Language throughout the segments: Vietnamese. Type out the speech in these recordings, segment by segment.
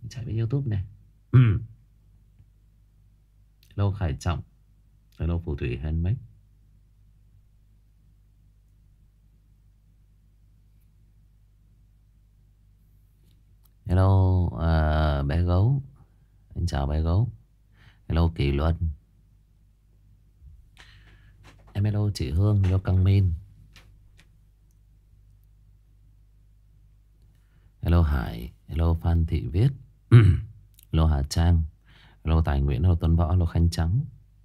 Chạy với YouTube này. Hello Khải Trọng. Hello Phù Thủy Handmade. Hello bé gấu. Anh chào bé gấu. Hello Kỳ Luân. Em hello chị Hương. Hello Căng Min. Hello Hải. Hello Phan Thị Viết. Hello Hà Trang. Hello Tài Nguyễn. Hello Tuấn Võ. Hello Khánh Trắng.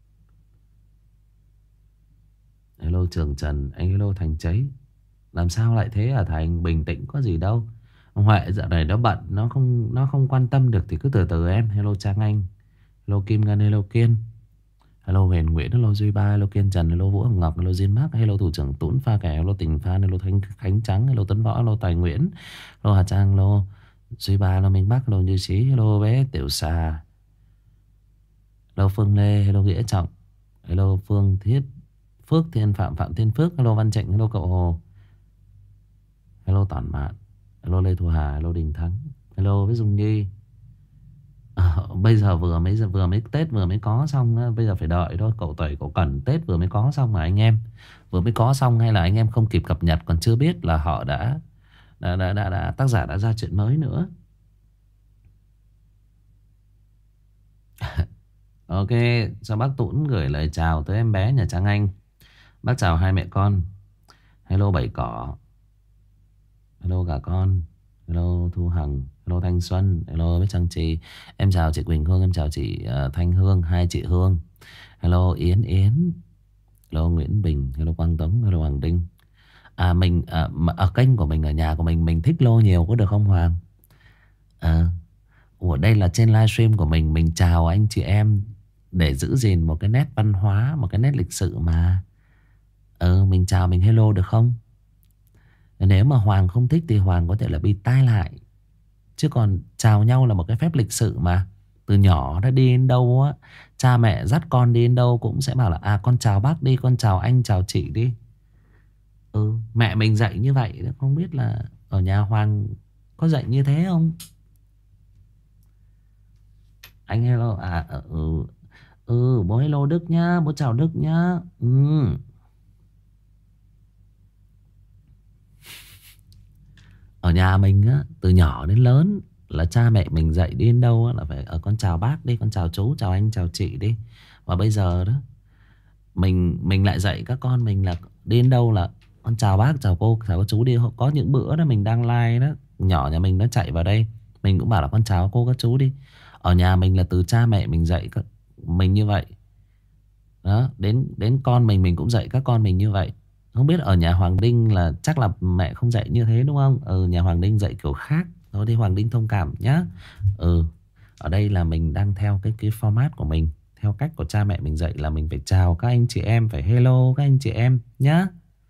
Hello Trường Trần. Anh hello Thành Cháy. Làm sao lại thế hả Thành? Bình tĩnh có gì đâu. Ông Huệ dạo này nó bận, nó không quan tâm được thì cứ từ từ em. Hello Trang Anh. Hello Kim Ngân. Hello Kiên. Hello Huyền Nguyễn. Hello Duy Ba. Hello Kiên Trần. Hello Vũ Hồng Ngọc. Hello Diên Mark. Hello Thủ trưởng Tũng Pha Kẻ. Hello Tình Phan. Hello Khánh Trắng. Hello Tuấn Võ. Hello Tài Nguyễn. Hello Hà Trang. Hello Duy Ba. Hello Minh Bắc. Hello Như Trí. Hello bé Tiểu Xà. Hello Phương Lê. Hello Nghĩa Trọng. Hello Phương Thiết Phước Thiên Phạm Phạm Thiên Phước. Hello Văn Trịnh. Hello Cậu Hồ. Hello Toàn Mạn. Hello Lê Thu Hà. Hello Đình Thắng. Hello với Dung Nhi. Bây giờ vừa mới Tết vừa mới có xong. Bây giờ phải đợi thôi. Cậu Tẩy cậu Cẩn Tết vừa mới có xong mà anh em. Vừa mới có xong hay là anh em không kịp cập nhật, còn chưa biết là họ đã tác giả đã ra chuyện mới nữa. Ok, cho bác Tũng gửi lời chào tới em bé nhà Trang Anh. Bác chào hai mẹ con. Hello Bảy Cỏ. Hello cả con. Hello Thu Hằng. Hello Thanh Xuân. Hello với Trang Trì. Em chào chị Quỳnh Hương. Em chào chị Thanh Hương. Hai chị Hương. Hello Yến Yến. Hello Nguyễn Bình. Hello Quang Tống. Hello Hoàng Đinh. Mình ở kênh của mình, ở nhà của mình thích lô nhiều có được không Hoàng? Ủa đây là trên livestream của mình chào anh chị em để giữ gìn một cái nét văn hóa, một cái nét lịch sự mà. Mình chào mình hello được không? Nếu mà Hoàng không thích thì Hoàng có thể là bịt tai lại. Chứ còn chào nhau là một cái phép lịch sự mà. Từ nhỏ đã đi đến đâu á, cha mẹ dắt con đi đến đâu cũng sẽ bảo là con chào bác đi, con chào anh chào chị đi. Mẹ mình dạy như vậy. Không biết là ở nhà Hoàng có dạy như thế không? Anh hello bố hello Đức nhá, bố chào Đức nhá. Ở nhà mình á, từ nhỏ đến lớn là cha mẹ mình dạy đi đến đâu á, là phải con chào bác đi, con chào chú, chào anh, chào chị đi. Và bây giờ đó mình lại dạy các con mình là đi đến đâu là con chào bác, chào cô, chào chú đi. Có những bữa đó mình đang live đó, nhỏ nhà mình nó chạy vào đây, mình cũng bảo là con chào các cô các chú đi. Ở nhà mình là từ cha mẹ mình dạy mình như vậy đó, đến con mình cũng dạy các con mình như vậy. Không biết ở nhà Hoàng Đinh là chắc là mẹ không dạy như thế đúng không? Nhà Hoàng Đinh dạy kiểu khác. Thôi đi Hoàng Đinh thông cảm nhá. Ở đây là mình đang theo cái format của mình, theo cách của cha mẹ mình dạy là mình phải chào các anh chị em, phải hello các anh chị em nhá.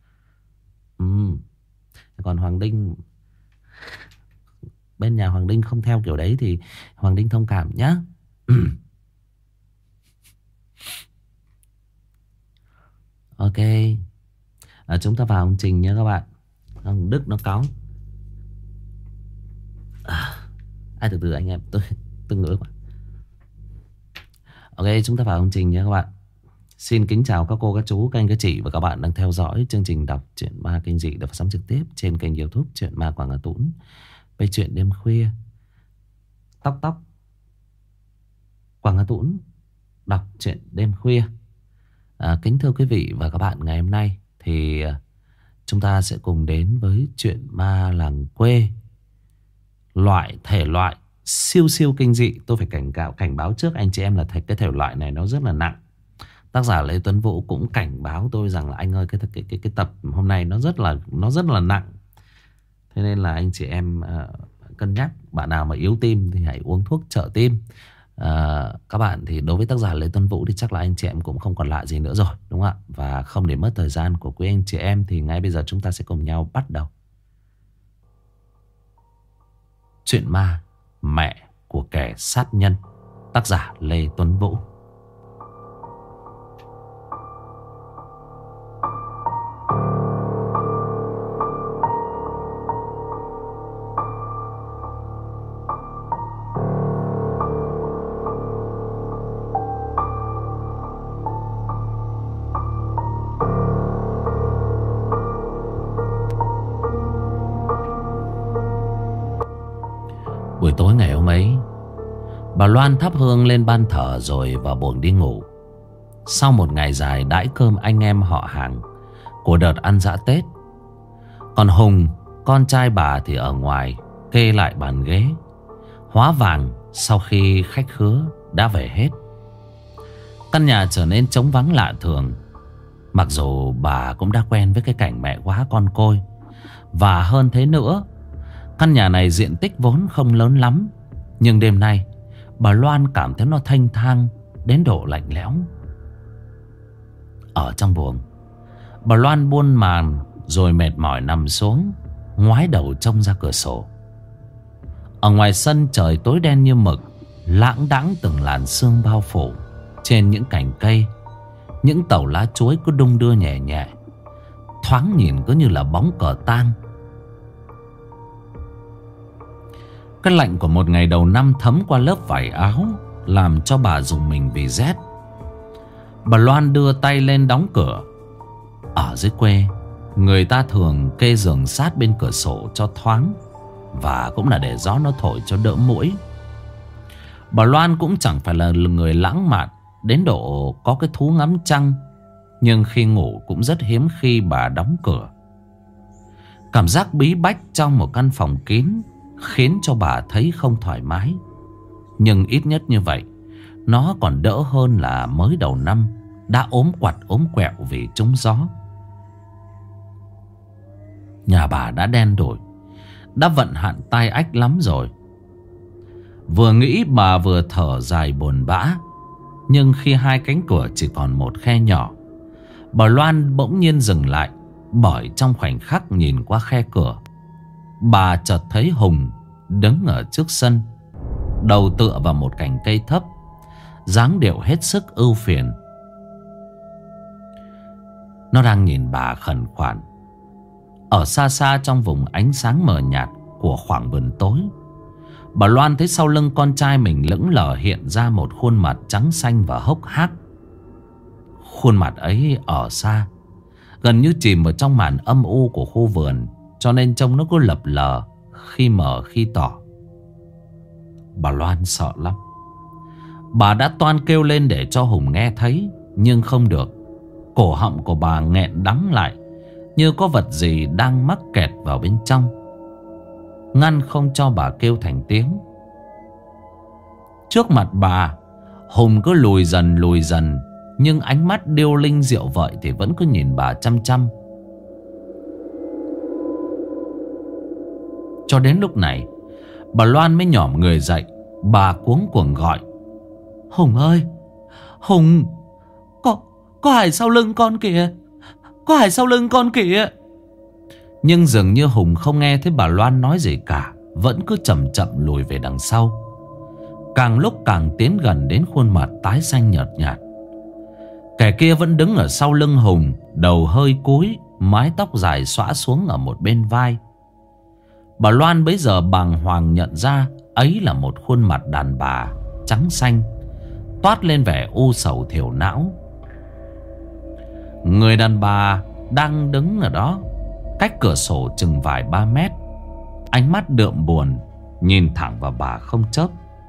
Còn Hoàng Đinh, bên nhà Hoàng Đinh không theo kiểu đấy thì Hoàng Đinh thông cảm nhá. Ok. Chúng ta vào ông Trình nha các bạn. Ông Đức nó cáu. Từ từ anh em, tôi ngứa quá. Ok, chúng ta vào ông Trình nha các bạn. Xin kính chào các cô, các chú, các anh, các chị và các bạn đang theo dõi chương trình đọc truyện ma kinh dị được phát sóng trực tiếp trên kênh YouTube Truyện Ma Quảng Hà Tũng. Về chuyện đêm khuya, tóc tóc Quảng Hà Tũng đọc truyện đêm khuya. Kính thưa quý vị và các bạn, ngày hôm nay thì chúng ta sẽ cùng đến với chuyện ma làng quê, thể loại siêu siêu kinh dị. Tôi phải cảnh báo trước anh chị em là cái thể loại này nó rất là nặng. Tác giả Lê Tuấn Vũ cũng cảnh báo tôi rằng là anh ơi, cái tập hôm nay nó rất là nặng. Thế nên là anh chị em cân nhắc. Bạn nào mà yếu tim thì hãy uống thuốc trợ tim. Các bạn thì đối với tác giả Lê Tuấn Vũ thì chắc là anh chị em cũng không còn lạ gì nữa rồi, đúng không ạ? Và không để mất thời gian của quý anh chị em thì ngay bây giờ chúng ta sẽ cùng nhau bắt đầu chuyện ma Mẹ của kẻ sát nhân, tác giả Lê Tuấn Vũ. Buổi tối ngày hôm ấy, bà Loan thắp hương lên ban thờ rồi vào buồng đi ngủ. Sau một ngày dài đãi cơm anh em họ hàng của đợt ăn dã Tết, còn Hùng, con trai bà thì ở ngoài kê lại bàn ghế hóa vàng sau khi khách khứa đã về hết. Căn nhà trở nên trống vắng lạ thường. Mặc dù bà cũng đã quen với cái cảnh mẹ quá con côi. Và hơn thế nữa, căn nhà này diện tích vốn không lớn lắm, nhưng đêm nay bà Loan cảm thấy nó thanh thang đến độ lạnh lẽo. Ở trong buồng, bà Loan buông màn rồi mệt mỏi nằm xuống, ngoái đầu trông ra cửa sổ. Ở ngoài sân trời tối đen như mực, lãng đãng từng làn sương bao phủ. Trên những cành cây, những tàu lá chuối cứ đung đưa nhẹ nhẹ, thoáng nhìn cứ như là bóng cờ tang. Cái lạnh của một ngày đầu năm thấm qua lớp vải áo, làm cho bà rùng mình vì rét. Bà Loan đưa tay lên đóng cửa. Ở dưới quê, người ta thường kê giường sát bên cửa sổ cho thoáng, và cũng là để gió nó thổi cho đỡ muỗi. Bà Loan cũng chẳng phải là người lãng mạn đến độ có cái thú ngắm trăng, nhưng khi ngủ cũng rất hiếm khi bà đóng cửa. Cảm giác bí bách trong một căn phòng kín khiến cho bà thấy không thoải mái. Nhưng ít nhất như vậy, nó còn đỡ hơn là mới đầu năm đã ốm quặt ốm quẹo vì trúng gió. Nhà bà đã đen đủi, đã vận hạn tai ách lắm rồi. Vừa nghĩ bà vừa thở dài buồn bã. Nhưng khi hai cánh cửa chỉ còn một khe nhỏ, bà Loan bỗng nhiên dừng lại. Bởi trong khoảnh khắc nhìn qua khe cửa, bà chợt thấy Hùng đứng ở trước sân, đầu tựa vào một cành cây thấp, dáng điệu hết sức ưu phiền. Nó đang nhìn bà khẩn khoản. Ở xa xa trong vùng ánh sáng mờ nhạt của khoảng vườn tối, bà Loan thấy sau lưng con trai mình lững lờ hiện ra một khuôn mặt trắng xanh và hốc hác. Khuôn mặt ấy ở xa, gần như chìm ở trong màn âm u của khu vườn, cho nên trông nó cứ lập lờ, khi mờ khi tỏ. Bà Loan sợ lắm. Bà đã toan kêu lên để cho Hùng nghe thấy, nhưng không được. Cổ họng của bà nghẹn đắng lại, như có vật gì đang mắc kẹt vào bên trong, ngăn không cho bà kêu thành tiếng. Trước mặt bà, Hùng cứ lùi dần, nhưng ánh mắt điêu linh diệu vợi thì vẫn cứ nhìn bà chăm chăm. Cho đến lúc này, bà Loan mới nhỏm người dậy. Bà cuống cuồng gọi: Hùng ơi, Hùng, có ai sau lưng con kìa, có ai sau lưng con kìa. Nhưng dường như Hùng không nghe thấy bà Loan nói gì cả, vẫn cứ chậm chậm lùi về đằng sau. Càng lúc càng tiến gần đến khuôn mặt tái xanh nhợt nhạt. Kẻ kia vẫn đứng ở sau lưng Hùng, đầu hơi cúi, mái tóc dài xõa xuống ở một bên vai. Bà Loan bấy giờ bàng hoàng nhận ra ấy là một khuôn mặt đàn bà trắng xanh, toát lên vẻ u sầu thiểu não. Người đàn bà đang đứng ở đó, cách cửa sổ chừng vài 3 mét, ánh mắt đượm buồn, nhìn thẳng vào bà không chớp,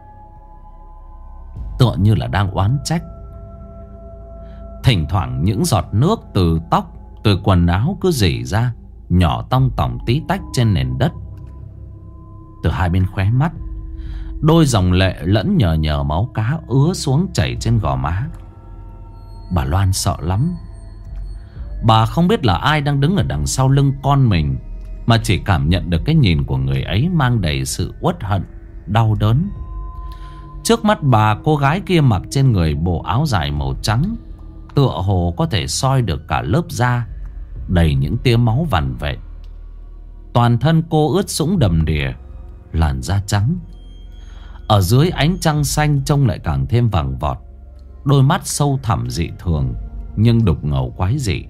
tựa như là đang oán trách. Thỉnh thoảng những giọt nước từ tóc, từ quần áo cứ rỉ ra, nhỏ tong tỏng tí tách trên nền đất. Từ hai bên khóe mắt, đôi dòng lệ lẫn nhờ máu cá ứa xuống chảy trên gò má. Bà Loan sợ lắm. Bà không biết là ai đang đứng ở đằng sau lưng con mình, mà chỉ cảm nhận được cái nhìn của người ấy mang đầy sự uất hận, đau đớn. Trước mắt bà, cô gái kia mặc trên người bộ áo dài màu trắng, tựa hồ có thể soi được cả lớp da đầy những tia máu vằn vện. Toàn thân cô ướt sũng đầm đìa, làn da trắng. Ở dưới ánh trăng xanh trông lại càng thêm vàng vọt. Đôi mắt sâu thẳm dị thường, nhưng đục ngầu quái dị.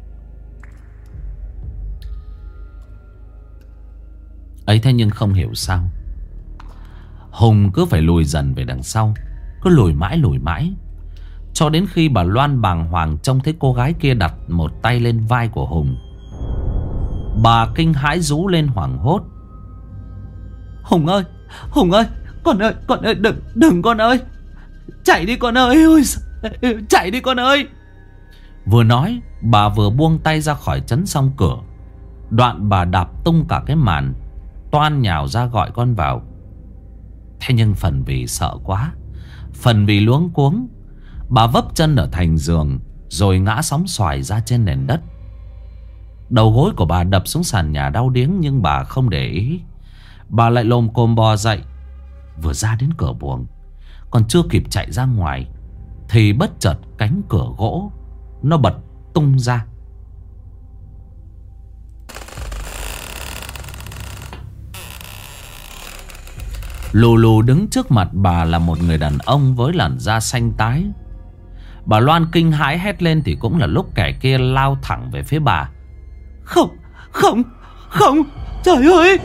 Ấy thế nhưng không hiểu sao Hùng cứ phải lùi dần về đằng sau, cứ lùi mãi, cho đến khi bà Loan bàng hoàng trông thấy cô gái kia đặt một tay lên vai của Hùng. Bà kinh hãi rú lên hoảng hốt: Hùng ơi, Hùng ơi, con ơi, đừng con ơi. Chạy đi con ơi, ôi chạy đi con ơi. Vừa nói bà vừa buông tay ra khỏi chắn song cửa. Đoạn bà đạp tung cả cái màn, toan nhào ra gọi con vào. Thế nhưng phần vì sợ quá, phần vì luống cuống, bà vấp chân ở thành giường rồi ngã sóng xoài ra trên nền đất. Đầu gối của bà đập xuống sàn nhà đau điếng, nhưng bà không để ý. Bà lại lồm cồm bò dậy. Vừa ra đến cửa buồng, còn chưa kịp chạy ra ngoài thì bất chợt cánh cửa gỗ nó bật tung ra. Lù lù đứng trước mặt bà là một người đàn ông với làn da xanh tái. Bà Loan kinh hãi hét lên thì cũng là lúc kẻ kia lao thẳng về phía bà. Không, không, không, trời ơi.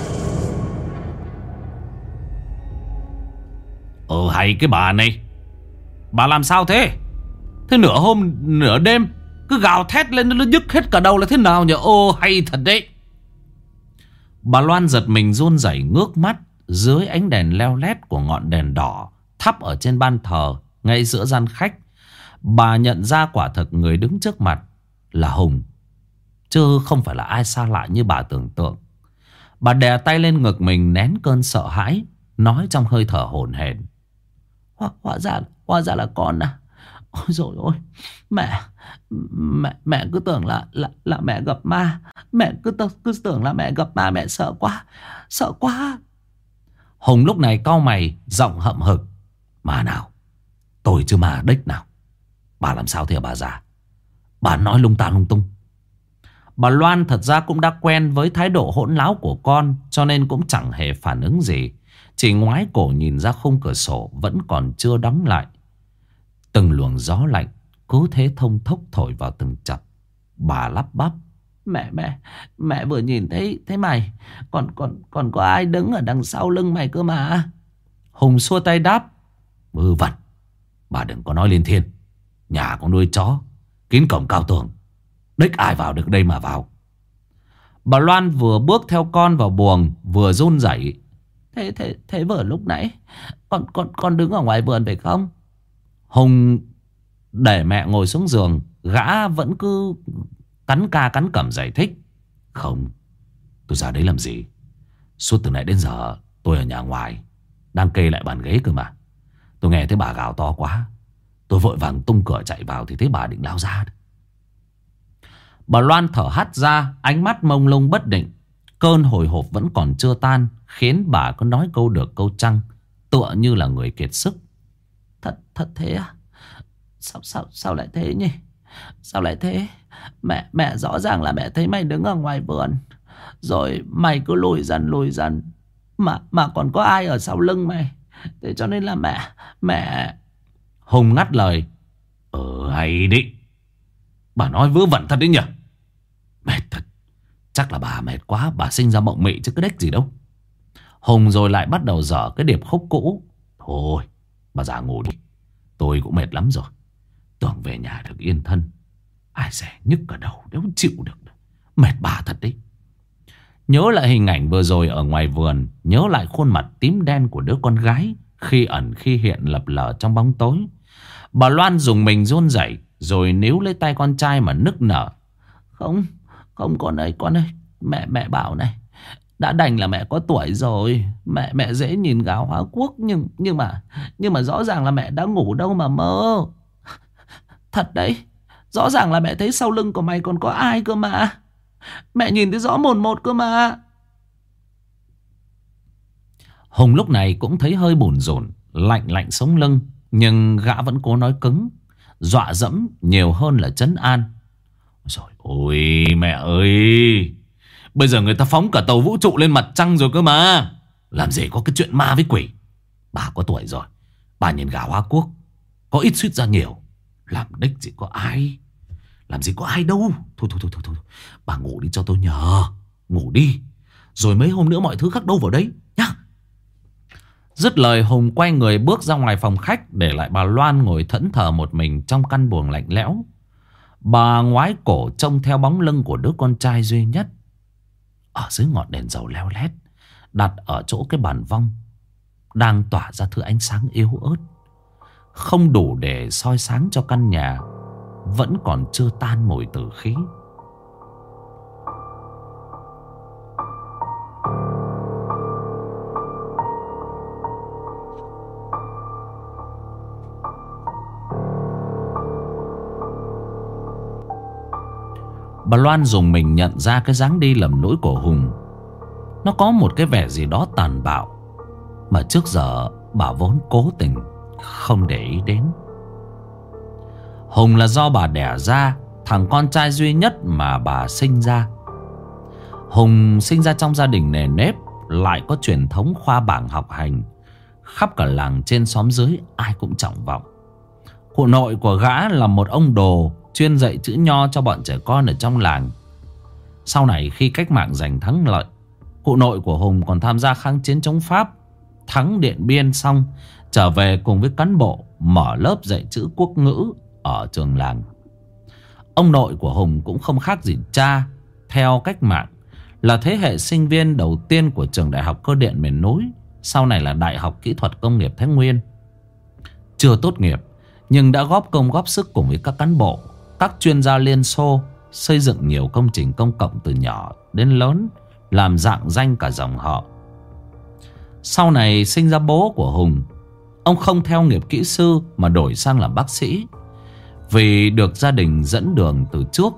Hay cái bà này, bà làm sao thế? Thế nửa hôm nửa đêm cứ gào thét lên nó nhức hết cả đầu là thế nào nhỉ? Hay thật đấy. Bà Loan giật mình run rẩy ngước mắt. Dưới ánh đèn leo lét của ngọn đèn đỏ thắp ở trên ban thờ ngay giữa gian khách, bà nhận ra quả thực người đứng trước mặt là Hùng, chứ không phải là ai xa lạ như bà tưởng tượng. Bà đè tay lên ngực mình nén cơn sợ hãi, nói trong hơi thở hổn hển. Hóa ra là con à? Ôi dồi ôi, mẹ cứ tưởng là mẹ gặp ma. Mẹ cứ tưởng là mẹ gặp ma, mẹ sợ quá, sợ quá. Hùng lúc này cau mày, giọng hậm hực. Ma nào? Tôi chứ ma đếch nào. Bà làm sao thế bà già? Bà nói lung ta lung tung. Bà Loan thật ra cũng đã quen với thái độ hỗn láo của con, cho nên cũng chẳng hề phản ứng gì. Chỉ ngoái cổ nhìn ra khung cửa sổ vẫn còn chưa đóng lại. Từng luồng gió lạnh cứ thế thông thốc thổi vào từng chập. Bà lắp bắp. Mẹ vừa nhìn thấy mày. Còn có ai đứng ở đằng sau lưng mày cơ mà. Hùng xua tay đáp. Vớ vẩn, bà đừng có nói liên thiên. Nhà có nuôi chó, kín cổng cao tường, đếch ai vào được đây mà vào. Bà Loan vừa bước theo con vào buồng vừa run rẩy. Thế vừa lúc nãy con đứng ở ngoài vườn phải không? Hùng để mẹ ngồi xuống giường, gã vẫn cứ cắn ca cắn cẩm giải thích. Không, tôi ra đấy làm gì? Suốt từ nãy đến giờ tôi ở nhà ngoài đang kê lại bàn ghế cơ mà. Tôi nghe thấy bà gào to quá, tôi vội vàng tung cửa chạy vào thì thấy bà định lao ra. Bà Loan thở hắt ra, ánh mắt mông lung bất định. Cơn hồi hộp vẫn còn chưa tan, khiến bà có nói câu được câu trăng, tựa như là người kiệt sức. Thật thế à? Sao lại thế nhỉ? Sao lại thế? Mẹ rõ ràng là mẹ thấy mày đứng ở ngoài vườn, rồi mày cứ lùi dần mà còn có ai ở sau lưng mày. Thế cho nên là mẹ. Hùng ngắt lời. Hay đi. Bà nói vớ vẩn thật đấy nhỉ? Mệt thật. Chắc là bà mệt quá, bà sinh ra mộng mị chứ cái đếch gì đâu. Hùng rồi lại bắt đầu dở cái điệp khúc cũ. Thôi bà già ngủ đi, tôi cũng mệt lắm rồi. Tưởng về nhà được yên thân, ai dè nhức cả đầu, nếu chịu được. Mệt bà thật đấy. Nhớ lại hình ảnh vừa rồi ở ngoài vườn, nhớ lại khuôn mặt tím đen của đứa con gái khi ẩn khi hiện lập lờ trong bóng tối, bà Loan dùng mình run rẩy, rồi níu lấy tay con trai mà nức nở. Không con ơi, mẹ bảo này, đã đành là mẹ có tuổi rồi, mẹ dễ nhìn gáo hóa quốc, nhưng mà rõ ràng là mẹ đã ngủ đâu mà mơ. Thật đấy, rõ ràng là mẹ thấy sau lưng của mày còn có ai cơ mà. Mẹ nhìn thấy rõ mồn một cơ mà. Hùng lúc này cũng thấy hơi bủn rủn, lạnh sống lưng, nhưng gã vẫn cố nói cứng, dọa dẫm nhiều hơn là trấn an. Rồi ôi mẹ ơi, bây giờ người ta phóng cả tàu vũ trụ lên mặt trăng rồi cơ mà. Làm gì có cái chuyện ma với quỷ. Bà có tuổi rồi, bà nhìn gà Hoa Quốc có ít suýt ra nhiều. Làm đếch gì có ai. Làm gì có ai đâu. Thôi bà ngủ đi cho tôi nhờ. Ngủ đi, rồi mấy hôm nữa mọi thứ khác đâu vào đấy nhá. Dứt lời Hùng quay người bước ra ngoài phòng khách, để lại bà Loan ngồi thẫn thờ một mình trong căn buồng lạnh lẽo. Bà ngoái cổ trông theo bóng lưng của đứa con trai duy nhất. Ở dưới ngọn đèn dầu leo lét, đặt ở chỗ cái bàn vong, đang tỏa ra thứ ánh sáng yếu ớt, không đủ để soi sáng cho căn nhà vẫn còn chưa tan mùi tử khí. Bà Loan dùng mình nhận ra cái dáng đi lầm lũi của Hùng. Nó có một cái vẻ gì đó tàn bạo mà trước giờ bà vốn cố tình không để ý đến. Hùng là do bà đẻ ra, thằng con trai duy nhất mà bà sinh ra. Hùng sinh ra trong gia đình nề nếp, lại có truyền thống khoa bảng học hành. Khắp cả làng trên xóm dưới ai cũng trọng vọng. Cụ nội của gã là một ông đồ chuyên dạy chữ nho cho bọn trẻ con ở trong làng. Sau này khi cách mạng giành thắng lợi, cụ nội của Hùng còn tham gia kháng chiến chống Pháp, thắng Điện Biên xong trở về cùng với cán bộ mở lớp dạy chữ quốc ngữ ở trường làng. Ông nội của Hùng cũng không khác gì cha, theo cách mạng là thế hệ sinh viên đầu tiên của trường Đại học Cơ điện miền núi, sau này là Đại học Kỹ thuật Công nghiệp Thái Nguyên. Chưa tốt nghiệp nhưng đã góp công góp sức cùng với các cán bộ, các chuyên gia Liên Xô xây dựng nhiều công trình công cộng từ nhỏ đến lớn, làm rạng danh cả dòng họ. Sau này sinh ra bố của Hùng. Ông không theo nghiệp kỹ sư mà đổi sang làm bác sĩ, vì được gia đình dẫn đường từ trước.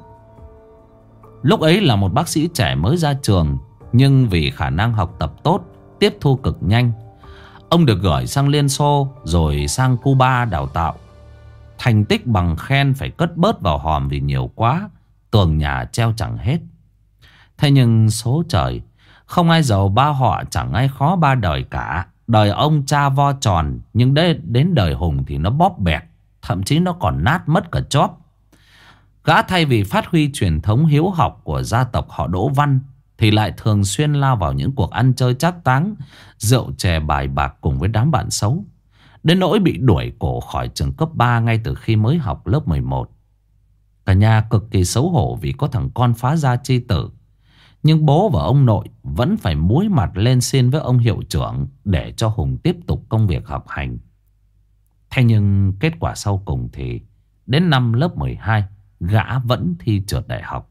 Lúc ấy là một bác sĩ trẻ mới ra trường, nhưng vì khả năng học tập tốt, tiếp thu cực nhanh, ông được gửi sang Liên Xô rồi sang Cuba đào tạo. Thành tích bằng khen phải cất bớt vào hòm vì nhiều quá, tường nhà treo chẳng hết. Thế nhưng số trời, không ai giàu ba họ, chẳng ai khó ba đời cả. Đời ông cha vo tròn, nhưng đến đời Hùng thì nó bóp bẹt, thậm chí nó còn nát mất cả chóp. Gã thay vì phát huy truyền thống hiếu học của gia tộc họ Đỗ Văn, thì lại thường xuyên lao vào những cuộc ăn chơi trác táng, rượu chè bài bạc cùng với đám bạn xấu, đến nỗi bị đuổi cổ khỏi trường cấp 3 ngay từ khi mới học lớp 11. Cả nhà cực kỳ xấu hổ vì có thằng con phá gia chi tử. Nhưng bố và ông nội vẫn phải muối mặt lên xin với ông hiệu trưởng để cho Hùng tiếp tục công việc học hành. Thế nhưng kết quả sau cùng thì đến năm lớp 12, gã vẫn thi trượt đại học.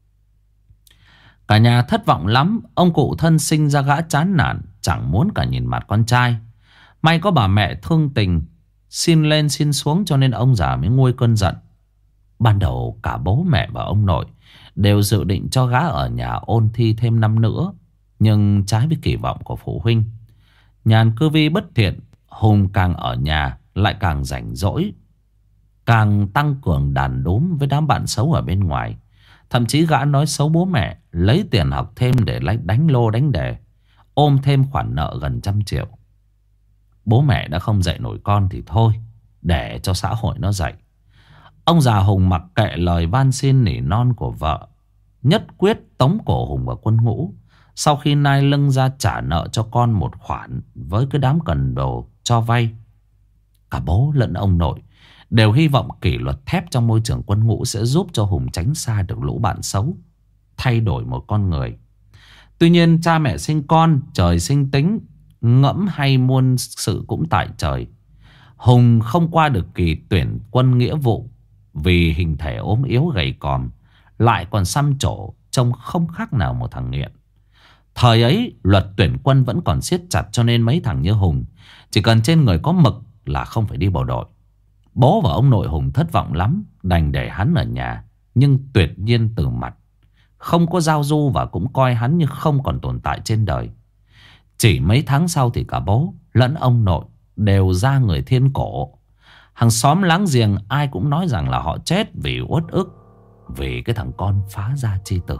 Cả nhà thất vọng lắm. Ông cụ thân sinh ra gã chán nản, chẳng muốn cả nhìn mặt con trai. May có bà mẹ thương tình, xin lên xin xuống, cho nên ông già mới nguôi cơn giận. Ban đầu cả bố mẹ và ông nội đều dự định cho gã ở nhà ôn thi thêm năm nữa. Nhưng trái với kỳ vọng của phụ huynh, nhàn cư vi bất thiện, Hùng càng ở nhà lại càng rảnh rỗi, càng tăng cường đàn đúm với đám bạn xấu ở bên ngoài. Thậm chí gã nói xấu bố mẹ, lấy tiền học thêm để đánh lô đánh đề, ôm thêm khoản nợ gần 100 triệu. Bố mẹ đã không dạy nổi con thì thôi, để cho xã hội nó dạy. Ông già Hùng mặc kệ lời van xin nỉ non của vợ, nhất quyết tống cổ Hùng vào quân ngũ. Sau khi nai lưng ra trả nợ cho con một khoản với cái đám cần đồ cho vay, cả bố lẫn ông nội đều hy vọng kỷ luật thép trong môi trường quân ngũ sẽ giúp cho Hùng tránh xa được lũ bạn xấu, thay đổi một con người. Tuy nhiên cha mẹ sinh con, trời sinh tính, ngẫm hay muôn sự cũng tại trời. Hùng không qua được kỳ tuyển quân nghĩa vụ vì hình thể ốm yếu gầy còm, lại còn xăm trổ, trông không khác nào một thằng nghiện. Thời ấy luật tuyển quân vẫn còn siết chặt, cho nên mấy thằng như Hùng chỉ cần trên người có mực là không phải đi bộ đội. Bố và ông nội Hùng thất vọng lắm, đành để hắn ở nhà, nhưng tuyệt nhiên từ mặt, không có giao du và cũng coi hắn như không còn tồn tại trên đời. Chỉ mấy tháng sau thì cả bố lẫn ông nội đều ra người thiên cổ. Hàng xóm láng giềng ai cũng nói rằng là họ chết vì uất ức, vì cái thằng con phá gia chi tử.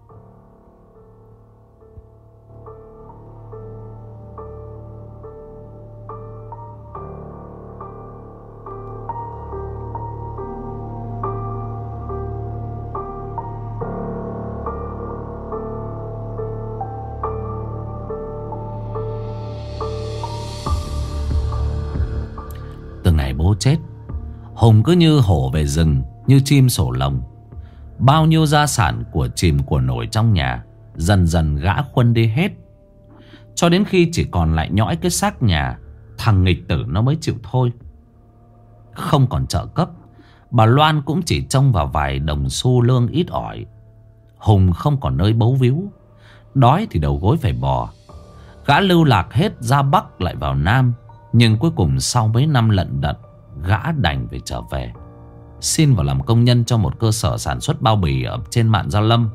Từ ngày bố chết, Hùng cứ như hổ về rừng, như chim sổ lồng. Bao nhiêu gia sản của chìm của nổi trong nhà dần dần gã khuân đi hết. cho đến khi chỉ còn lại nhõi cái xác nhà, thằng nghịch tử nó mới chịu thôi. Không còn trợ cấp, bà Loan cũng chỉ trông vào vài đồng xu lương ít ỏi. Hùng không còn nơi bấu víu, đói thì đầu gối phải bò. Gã lưu lạc hết ra Bắc lại vào Nam, nhưng cuối cùng sau mấy năm lận đận, gã đành phải trở về, xin vào làm công nhân cho một cơ sở sản xuất bao bì ở trên Mạn Gia Lâm.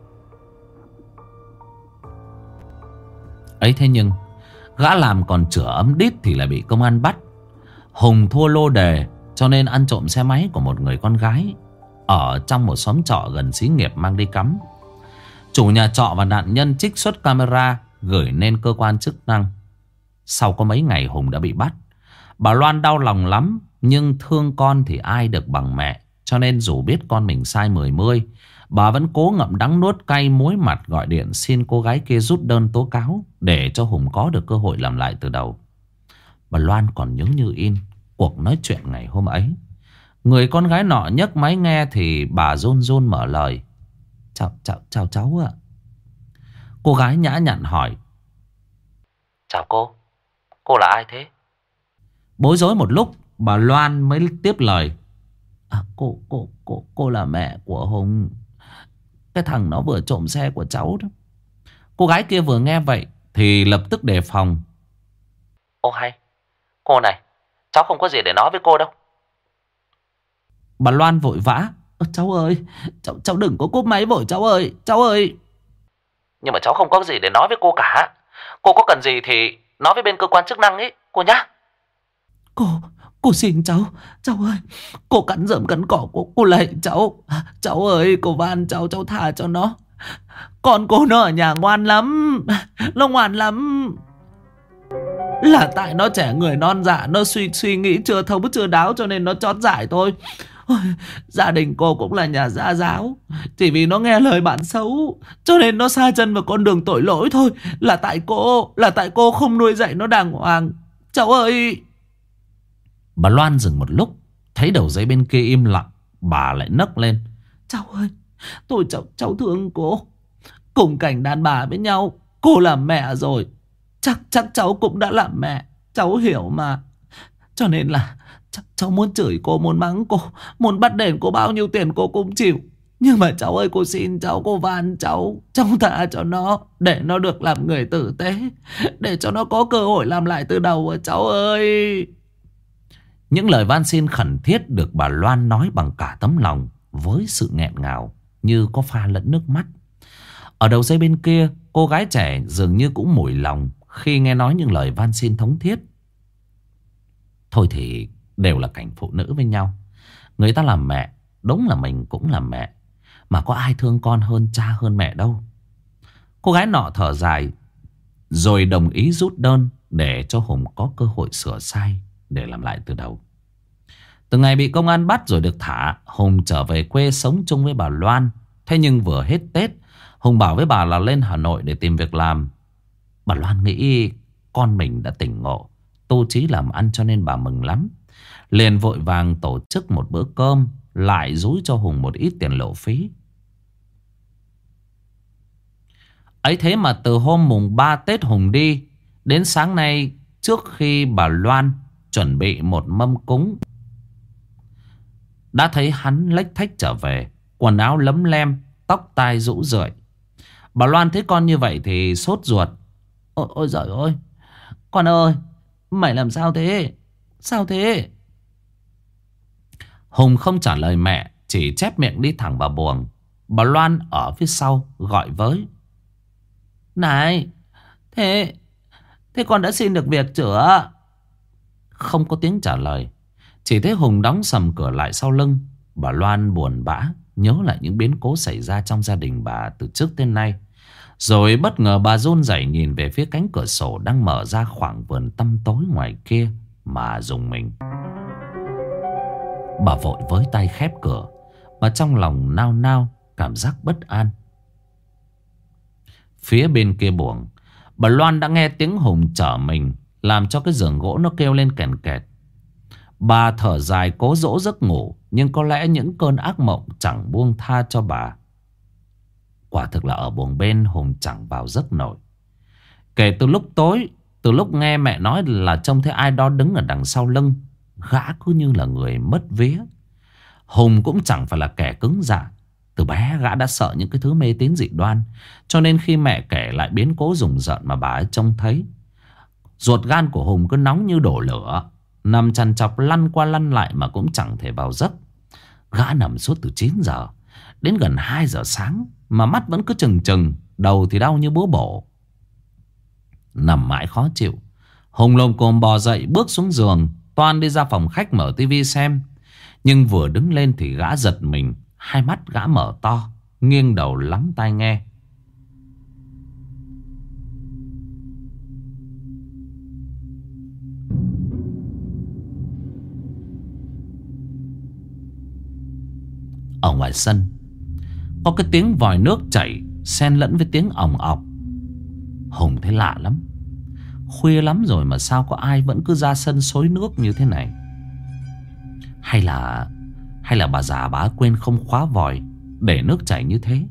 Ấy thế nhưng gã làm còn chửa ấm đít thì lại bị công an bắt. Hùng thua lô đề cho nên ăn trộm xe máy của một người con gái ở trong một xóm trọ gần xí nghiệp mang đi cắm. Chủ nhà trọ và nạn nhân trích xuất camera gửi lên cơ quan chức năng. Sau có mấy ngày Hùng đã bị bắt. Bà Loan đau lòng lắm, nhưng thương con thì ai được bằng mẹ, cho nên dù biết con mình sai mười mươi, bà vẫn cố ngậm đắng nuốt cay, muối mặt gọi điện xin cô gái kia rút đơn tố cáo để cho Hùng có được cơ hội làm lại từ đầu. Bà Loan còn nhớ như in cuộc nói chuyện ngày hôm ấy. Người con gái nọ nhấc máy nghe thì bà run run mở lời. Chào cháu ạ. Cô gái nhã nhặn hỏi. Chào cô là ai thế? Bối rối một lúc, bà Loan mới tiếp lời. Cô là mẹ của Hùng, cái thằng nó vừa trộm xe của cháu đó. Cô gái kia vừa nghe vậy thì lập tức đề phòng. Ô hay, cô này, cháu không có gì để nói với cô đâu. Bà Loan vội vã. Cháu ơi, cháu đừng có cúp máy vội cháu ơi. Nhưng mà cháu không có gì để nói với cô cả. Cô có cần gì thì nói với bên cơ quan chức năng ấy, cô nhá. Cô xin cháu ơi. Cô cắn rơm cắn cỏ, cô lạy cháu ơi, cô van cháu tha cho nó. Con cô nó ở nhà ngoan lắm, nó ngoan lắm. Là tại nó trẻ người non dạ, nó suy nghĩ chưa thấu chưa đáo cho nên nó chót dại thôi. Ôi, gia đình cô cũng là nhà gia giáo, chỉ vì nó nghe lời bạn xấu cho nên nó sa chân vào con đường tội lỗi thôi. Là tại cô không nuôi dạy nó đàng hoàng, cháu ơi. Bà Loan dừng một lúc, thấy đầu dây bên kia im lặng, bà lại nấc lên. Cháu ơi, cháu thương cô. Cùng cảnh đàn bà với nhau, cô làm mẹ rồi, chắc cháu cũng đã làm mẹ, cháu hiểu mà. Cho nên là cháu muốn chửi cô, muốn mắng cô, muốn bắt đền cô bao nhiêu tiền cô cũng chịu. Nhưng mà cháu ơi, cô xin cháu, cô van cháu tha cho nó, để nó được làm người tử tế, để cho nó có cơ hội làm lại từ đầu, cháu ơi. Những lời van xin khẩn thiết được bà Loan nói bằng cả tấm lòng, với sự nghẹn ngào như có pha lẫn nước mắt. Ở đầu dây bên kia, cô gái trẻ dường như cũng mủi lòng khi nghe nói những lời van xin thống thiết. Thôi thì đều là cảnh phụ nữ với nhau, người ta làm mẹ, đúng là mình cũng làm mẹ, mà có ai thương con hơn cha hơn mẹ đâu. Cô gái nọ thở dài rồi đồng ý rút đơn để cho Hùng có cơ hội sửa sai, để làm lại từ đầu. Từ ngày bị công an bắt rồi được thả, Hùng trở về quê sống chung với bà Loan. Thế nhưng vừa hết Tết, Hùng bảo với bà là lên Hà Nội để tìm việc làm. Bà Loan nghĩ con mình đã tỉnh ngộ, tu chí làm ăn, cho nên bà mừng lắm. Liền vội vàng tổ chức một bữa cơm, lại dúi cho Hùng một ít tiền lộ phí. Ấy thế mà từ hôm mùng 3 Tết Hùng đi, đến sáng nay, trước khi bà Loan chuẩn bị một mâm cúng, đã thấy hắn lếch thếch trở về, quần áo lấm lem, tóc tai rũ rượi. Bà Loan thấy con như vậy thì sốt ruột. Ôi giời ơi, con ơi, mày làm sao thế? Sao thế? Hùng không trả lời mẹ, chỉ chép miệng đi thẳng vào buồng. Bà Loan ở phía sau gọi với. Này, thế con đã xin được việc chưa? Không có tiếng trả lời, chỉ thấy Hùng đóng sầm cửa lại sau lưng. Bà Loan buồn bã nhớ lại những biến cố xảy ra trong gia đình bà từ trước đến nay. Rồi bất ngờ bà run rẩy nhìn về phía cánh cửa sổ đang mở ra khoảng vườn tăm tối ngoài kia mà rùng mình. Bà vội với tay khép cửa, mà trong lòng nao nao cảm giác bất an. Phía bên kia buồng, bà Loan đã nghe tiếng Hùng chở mình, làm cho cái giường gỗ nó kêu lên kèn kẹt. Bà thở dài cố dỗ giấc ngủ, nhưng có lẽ những cơn ác mộng chẳng buông tha cho bà. Quả thực là ở buồng bên, Hùng chẳng vào giấc nổi. Kể từ lúc tối, từ lúc nghe mẹ nói là trông thấy ai đó đứng ở đằng sau lưng, gã cứ như là người mất vía. Hùng cũng chẳng phải là kẻ cứng dạ. Từ bé gã đã sợ những cái thứ mê tín dị đoan. Cho nên khi mẹ kể lại biến cố rùng rợn mà bà ấy trông thấy, ruột gan của Hùng cứ nóng như đổ lửa. Nằm chằn chọc lăn qua lăn lại mà cũng chẳng thể vào giấc. Gã nằm suốt từ 9 giờ đến gần 2 giờ sáng mà mắt vẫn cứ trừng trừng, đầu thì đau như búa bổ. Nằm mãi khó chịu, Hùng lồm cồm bò dậy bước xuống giường, toan đi ra phòng khách mở tivi xem. Nhưng vừa đứng lên thì gã giật mình. Hai mắt gã mở to, nghiêng đầu lắng tai nghe. Ở ngoài sân có cái tiếng vòi nước chảy xen lẫn với tiếng òng ọc. Hùng thấy lạ lắm. Khuya lắm rồi mà sao có ai vẫn cứ ra sân xối nước như thế này? Hay là bà già bà quên không khóa vòi để nước chảy như thế?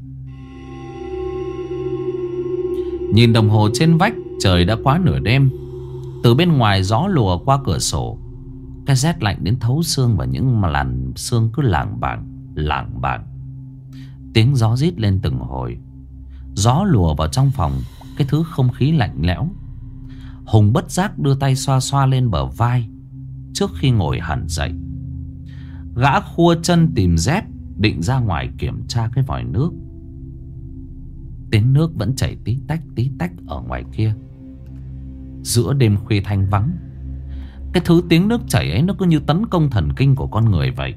Nhìn đồng hồ trên vách, trời đã quá nửa đêm. Từ bên ngoài gió lùa qua cửa sổ. Cái rét lạnh đến thấu xương và những làn sương cứ lảng bảng. Tiếng gió rít lên từng hồi. Gió lùa vào trong phòng, cái thứ không khí lạnh lẽo. Hùng bất giác đưa tay xoa xoa lên bờ vai trước khi ngồi hẳn dậy. Gã khua chân tìm dép, định ra ngoài kiểm tra cái vòi nước. Tiếng nước vẫn chảy tí tách ở ngoài kia. Giữa đêm khuya thanh vắng, cái thứ tiếng nước chảy ấy nó cứ như tấn công thần kinh của con người vậy.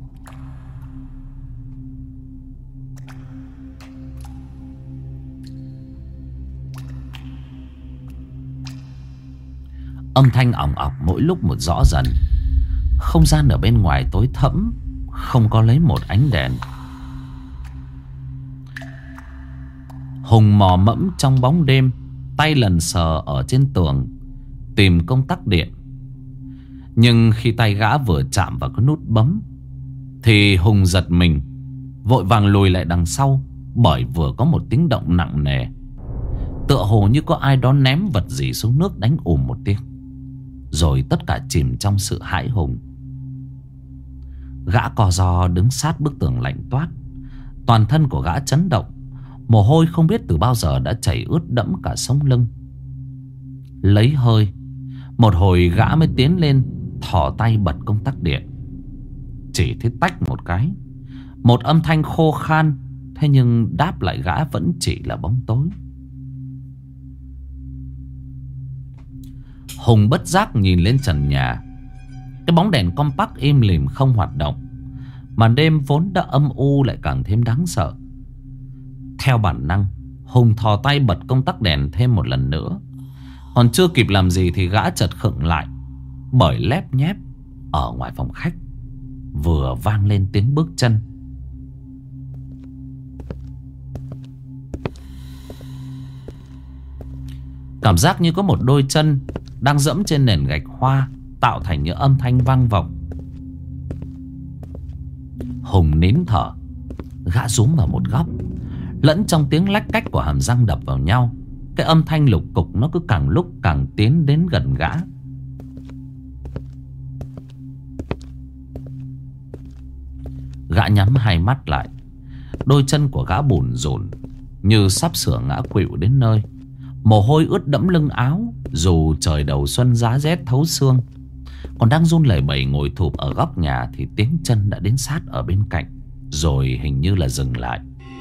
Âm thanh ỏng ọc mỗi lúc một rõ dần. Không gian ở bên ngoài tối thẫm, không có lấy một ánh đèn. Hùng mò mẫm trong bóng đêm, tay lần sờ ở trên tường tìm công tắc điện. Nhưng khi tay gã vừa chạm vào cái nút bấm thì Hùng giật mình, vội vàng lùi lại đằng sau. Bởi vừa có một tiếng động nặng nề, tựa hồ như có ai đó ném vật gì xuống nước, đánh ùm một tiếng. Rồi tất cả chìm trong sự hãi hùng. Gã co ro đứng sát bức tường lạnh toát. Toàn thân của gã chấn động. Mồ hôi không biết từ bao giờ đã chảy ướt đẫm cả sống lưng. Lấy hơi một hồi gã mới tiến lên, thò tay bật công tắc điện. Chỉ thấy tách một cái, một âm thanh khô khan. Thế nhưng đáp lại gã vẫn chỉ là bóng tối. Hùng bất giác nhìn lên trần nhà. Cái bóng đèn compact im lìm không hoạt động. Màn đêm vốn đã âm u lại càng thêm đáng sợ. Theo bản năng, Hùng thò tay bật công tắc đèn thêm một lần nữa. Còn chưa kịp làm gì thì gã chợt khựng lại. Bởi lép nhép ở ngoài phòng khách vừa vang lên tiếng bước chân. Cảm giác như có một đôi chân đang dẫm trên nền gạch hoa, tạo thành những âm thanh vang vọng. Hùng nín thở. Gã rúm vào một góc. Lẫn trong tiếng lách cách của hàm răng đập vào nhau, cái âm thanh lục cục nó cứ càng lúc càng tiến đến gần gã. Gã nhắm hai mắt lại. Đôi chân của gã bủn rủn, như sắp sửa ngã khuỵu đến nơi. Mồ hôi ướt đẫm lưng áo, dù trời đầu xuân giá rét thấu xương. Còn đang run lẩy bẩy ngồi thụp ở góc nhà thì tiếng chân đã đến sát ở bên cạnh, rồi hình như là dừng lại.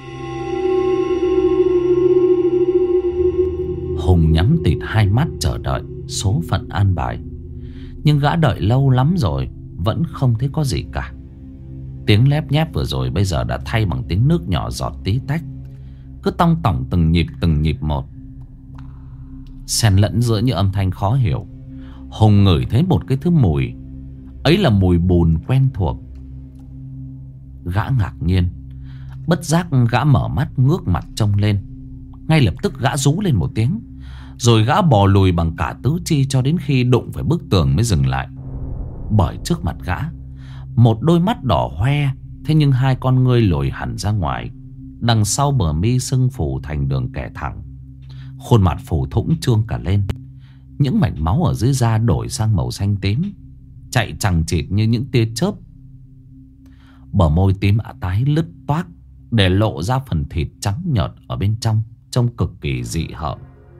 Hùng nhắm tịt hai mắt chờ đợi số phận an bài. Nhưng gã đợi lâu lắm rồi vẫn không thấy có gì cả. Tiếng lép nhép vừa rồi bây giờ đã thay bằng tiếng nước nhỏ giọt tí tách, cứ tong tỏng từng nhịp một, xen lẫn giữa những âm thanh khó hiểu. Hùng ngửi thấy một cái thứ mùi. Ấy là mùi bùn quen thuộc. Gã ngạc nhiên. Bất giác gã mở mắt ngước mặt trông lên. Ngay lập tức gã rú lên một tiếng. Rồi gã bò lùi bằng cả tứ chi cho đến khi đụng phải bức tường mới dừng lại. Bởi trước mặt gã, một đôi mắt đỏ hoe, thế nhưng hai con ngươi lồi hẳn ra ngoài. Đằng sau bờ mi sưng phù thành đường kẻ thẳng. Khuôn mặt phù thủng trương cả lên. Những mạch máu ở dưới da đổi sang màu xanh tím, chạy chằng chịt như những tia chớp. Bờ môi tím tái lứt toác, để lộ ra phần thịt trắng nhợt ở bên trong, trông cực kỳ dị hợm.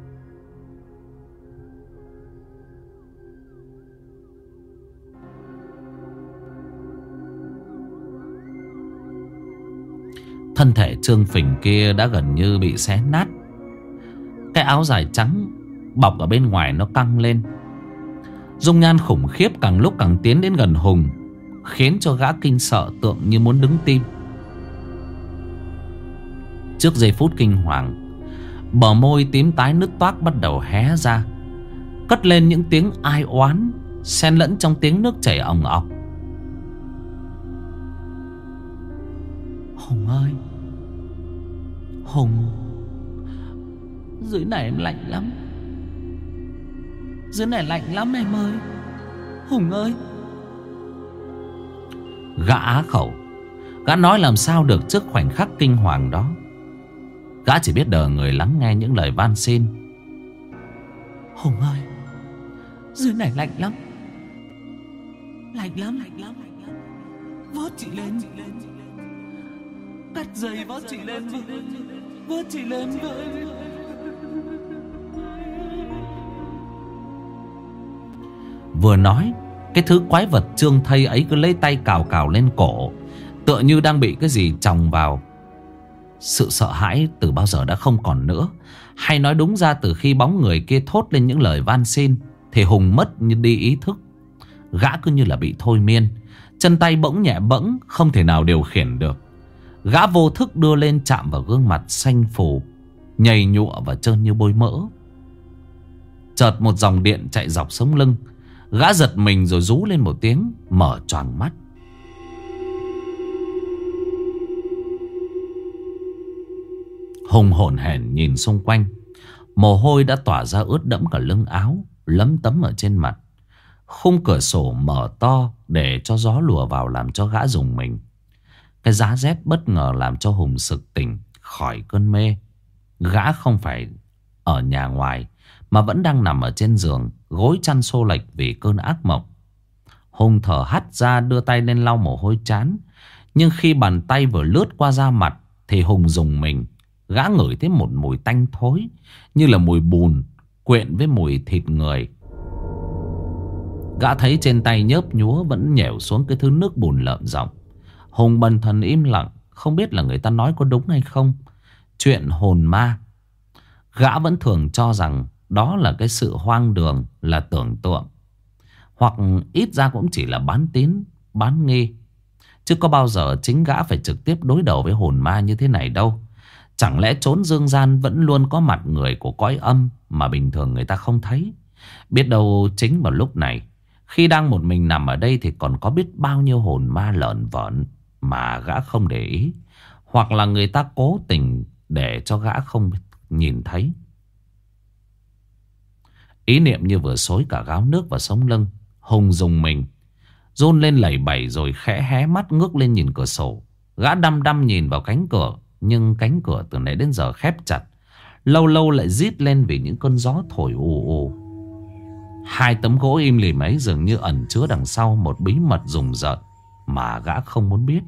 Thân thể trương phình kia đã gần như bị xé nát. Cái áo dài trắng bọc ở bên ngoài nó căng lên. Dung nhan khủng khiếp càng lúc càng tiến đến gần Hùng, khiến cho gã kinh sợ tượng như muốn đứng tim. Trước giây phút kinh hoàng, bờ môi tím tái nứt toác bắt đầu hé ra, cất lên những tiếng ai oán xen lẫn trong tiếng nước chảy òng ọc. Hùng ơi, Hùng, dưới này em lạnh lắm. Dưới này lạnh lắm em ơi. Hùng ơi. Gã á khẩu. Gã nói làm sao được trước khoảnh khắc kinh hoàng đó. Gã chỉ biết đờ người lắng nghe những lời van xin. Hùng ơi, dưới này lạnh lắm. Lạnh lắm. Vớt chị lên. Cắt dây vớt chị lên. Vớt chị lên với. Vừa nói, cái thứ quái vật trương thây ấy cứ lấy tay cào cào lên cổ, tựa như đang bị cái gì chồng vào. Sự sợ hãi từ bao giờ đã không còn nữa. Hay nói đúng ra từ khi bóng người kia thốt lên những lời van xin thì Hùng mất như đi ý thức. Gã cứ như là bị thôi miên, chân tay bỗng nhẹ bẫng, không thể nào điều khiển được. Gã vô thức đưa lên chạm vào gương mặt xanh phù, nhầy nhụa và trơn như bôi mỡ. Chợt một dòng điện chạy dọc sống lưng. Gã giật mình rồi rú lên một tiếng, mở choàng mắt. Hùng hổn hển nhìn xung quanh. Mồ hôi đã tỏa ra ướt đẫm cả lưng áo, lấm tấm ở trên mặt. Khung cửa sổ mở to để cho gió lùa vào, làm cho gã rùng mình. Cái giá rét bất ngờ làm cho Hùng sực tỉnh khỏi cơn mê. Gã không phải ở nhà ngoài, mà vẫn đang nằm ở trên giường, gối chăn xô lệch vì cơn ác mộng. Hùng thở hắt ra, đưa tay lên lau mồ hôi trán. Nhưng khi bàn tay vừa lướt qua da mặt thì Hùng rùng mình. Gã ngửi thấy một mùi tanh thối, như là mùi bùn quyện với mùi thịt người. Gã thấy trên tay nhớp nhúa vẫn nhẻo xuống cái thứ nước bùn lợm giọng. Hùng bần thần im lặng, không biết là người ta nói có đúng hay không. Chuyện hồn ma, gã vẫn thường cho rằng đó là cái sự hoang đường, là tưởng tượng, hoặc ít ra cũng chỉ là bán tín bán nghi. Chứ có bao giờ chính gã phải trực tiếp đối đầu với hồn ma như thế này đâu. Chẳng lẽ chốn dương gian vẫn luôn có mặt người của cõi âm mà bình thường người ta không thấy. Biết đâu chính vào lúc này, khi đang một mình nằm ở đây, thì còn có biết bao nhiêu hồn ma lởn vởn mà gã không để ý, hoặc là người ta cố tình để cho gã không nhìn thấy. Ý niệm như vừa xối cả gáo nước vào sống lưng. Hùng rùng mình, run lên lẩy bẩy rồi khẽ hé mắt ngước lên nhìn cửa sổ. Gã đăm đăm nhìn vào cánh cửa, nhưng cánh cửa từ nãy đến giờ khép chặt. Lâu lâu lại rít lên vì những cơn gió thổi ù ù. Hai tấm gỗ im lìm ấy dường như ẩn chứa đằng sau một bí mật rùng rợn mà gã không muốn biết.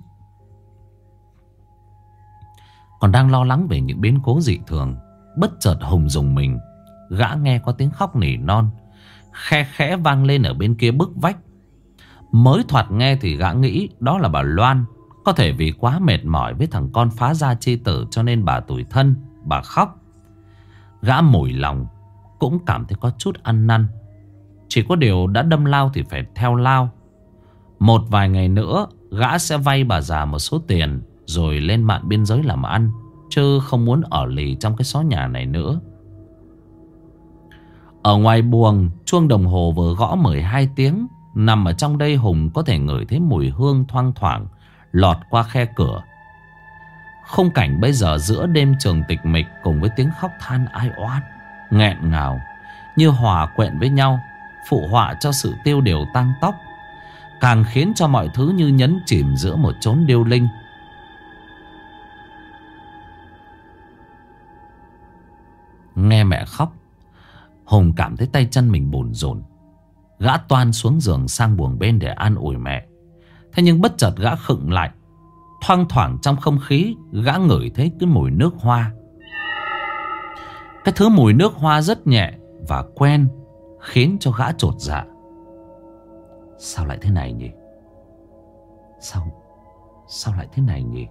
Còn đang lo lắng về những biến cố dị thường, bất chợt Hùng rùng mình. Gã nghe có tiếng khóc nỉ non khe khẽ vang lên ở bên kia bức vách. Mới thoạt nghe thì gã nghĩ đó là bà Loan. Có thể vì quá mệt mỏi với thằng con phá gia chi tử, cho nên bà tủi thân, bà khóc. Gã mủi lòng, cũng cảm thấy có chút ăn năn. Chỉ có điều đã đâm lao thì phải theo lao. Một vài ngày nữa gã sẽ vay bà già một số tiền rồi lên mạn biên giới làm ăn, chứ không muốn ở lì trong cái xó nhà này nữa. Ở ngoài buồng, chuông đồng hồ vừa gõ 12 tiếng. Nằm ở trong đây, Hùng có thể ngửi thấy mùi hương thoang thoảng lọt qua khe cửa. Khung cảnh bây giờ giữa đêm trường tịch mịch, cùng với tiếng khóc than ai oán nghẹn ngào như hòa quyện với nhau, phụ họa cho sự tiêu điều tang tóc, càng khiến cho mọi thứ như nhấn chìm giữa một chốn điêu linh. Nghe mẹ khóc, Hùng cảm thấy tay chân mình bồn rồn. Gã toan xuống giường sang buồng bên để an ủi mẹ. Thế nhưng bất chợt gã khựng lại. Thoang thoảng trong không khí, gã ngửi thấy cái mùi nước hoa. Cái thứ mùi nước hoa rất nhẹ và quen, khiến cho gã chột dạ. Sao lại thế này nhỉ? Sao lại thế này nhỉ?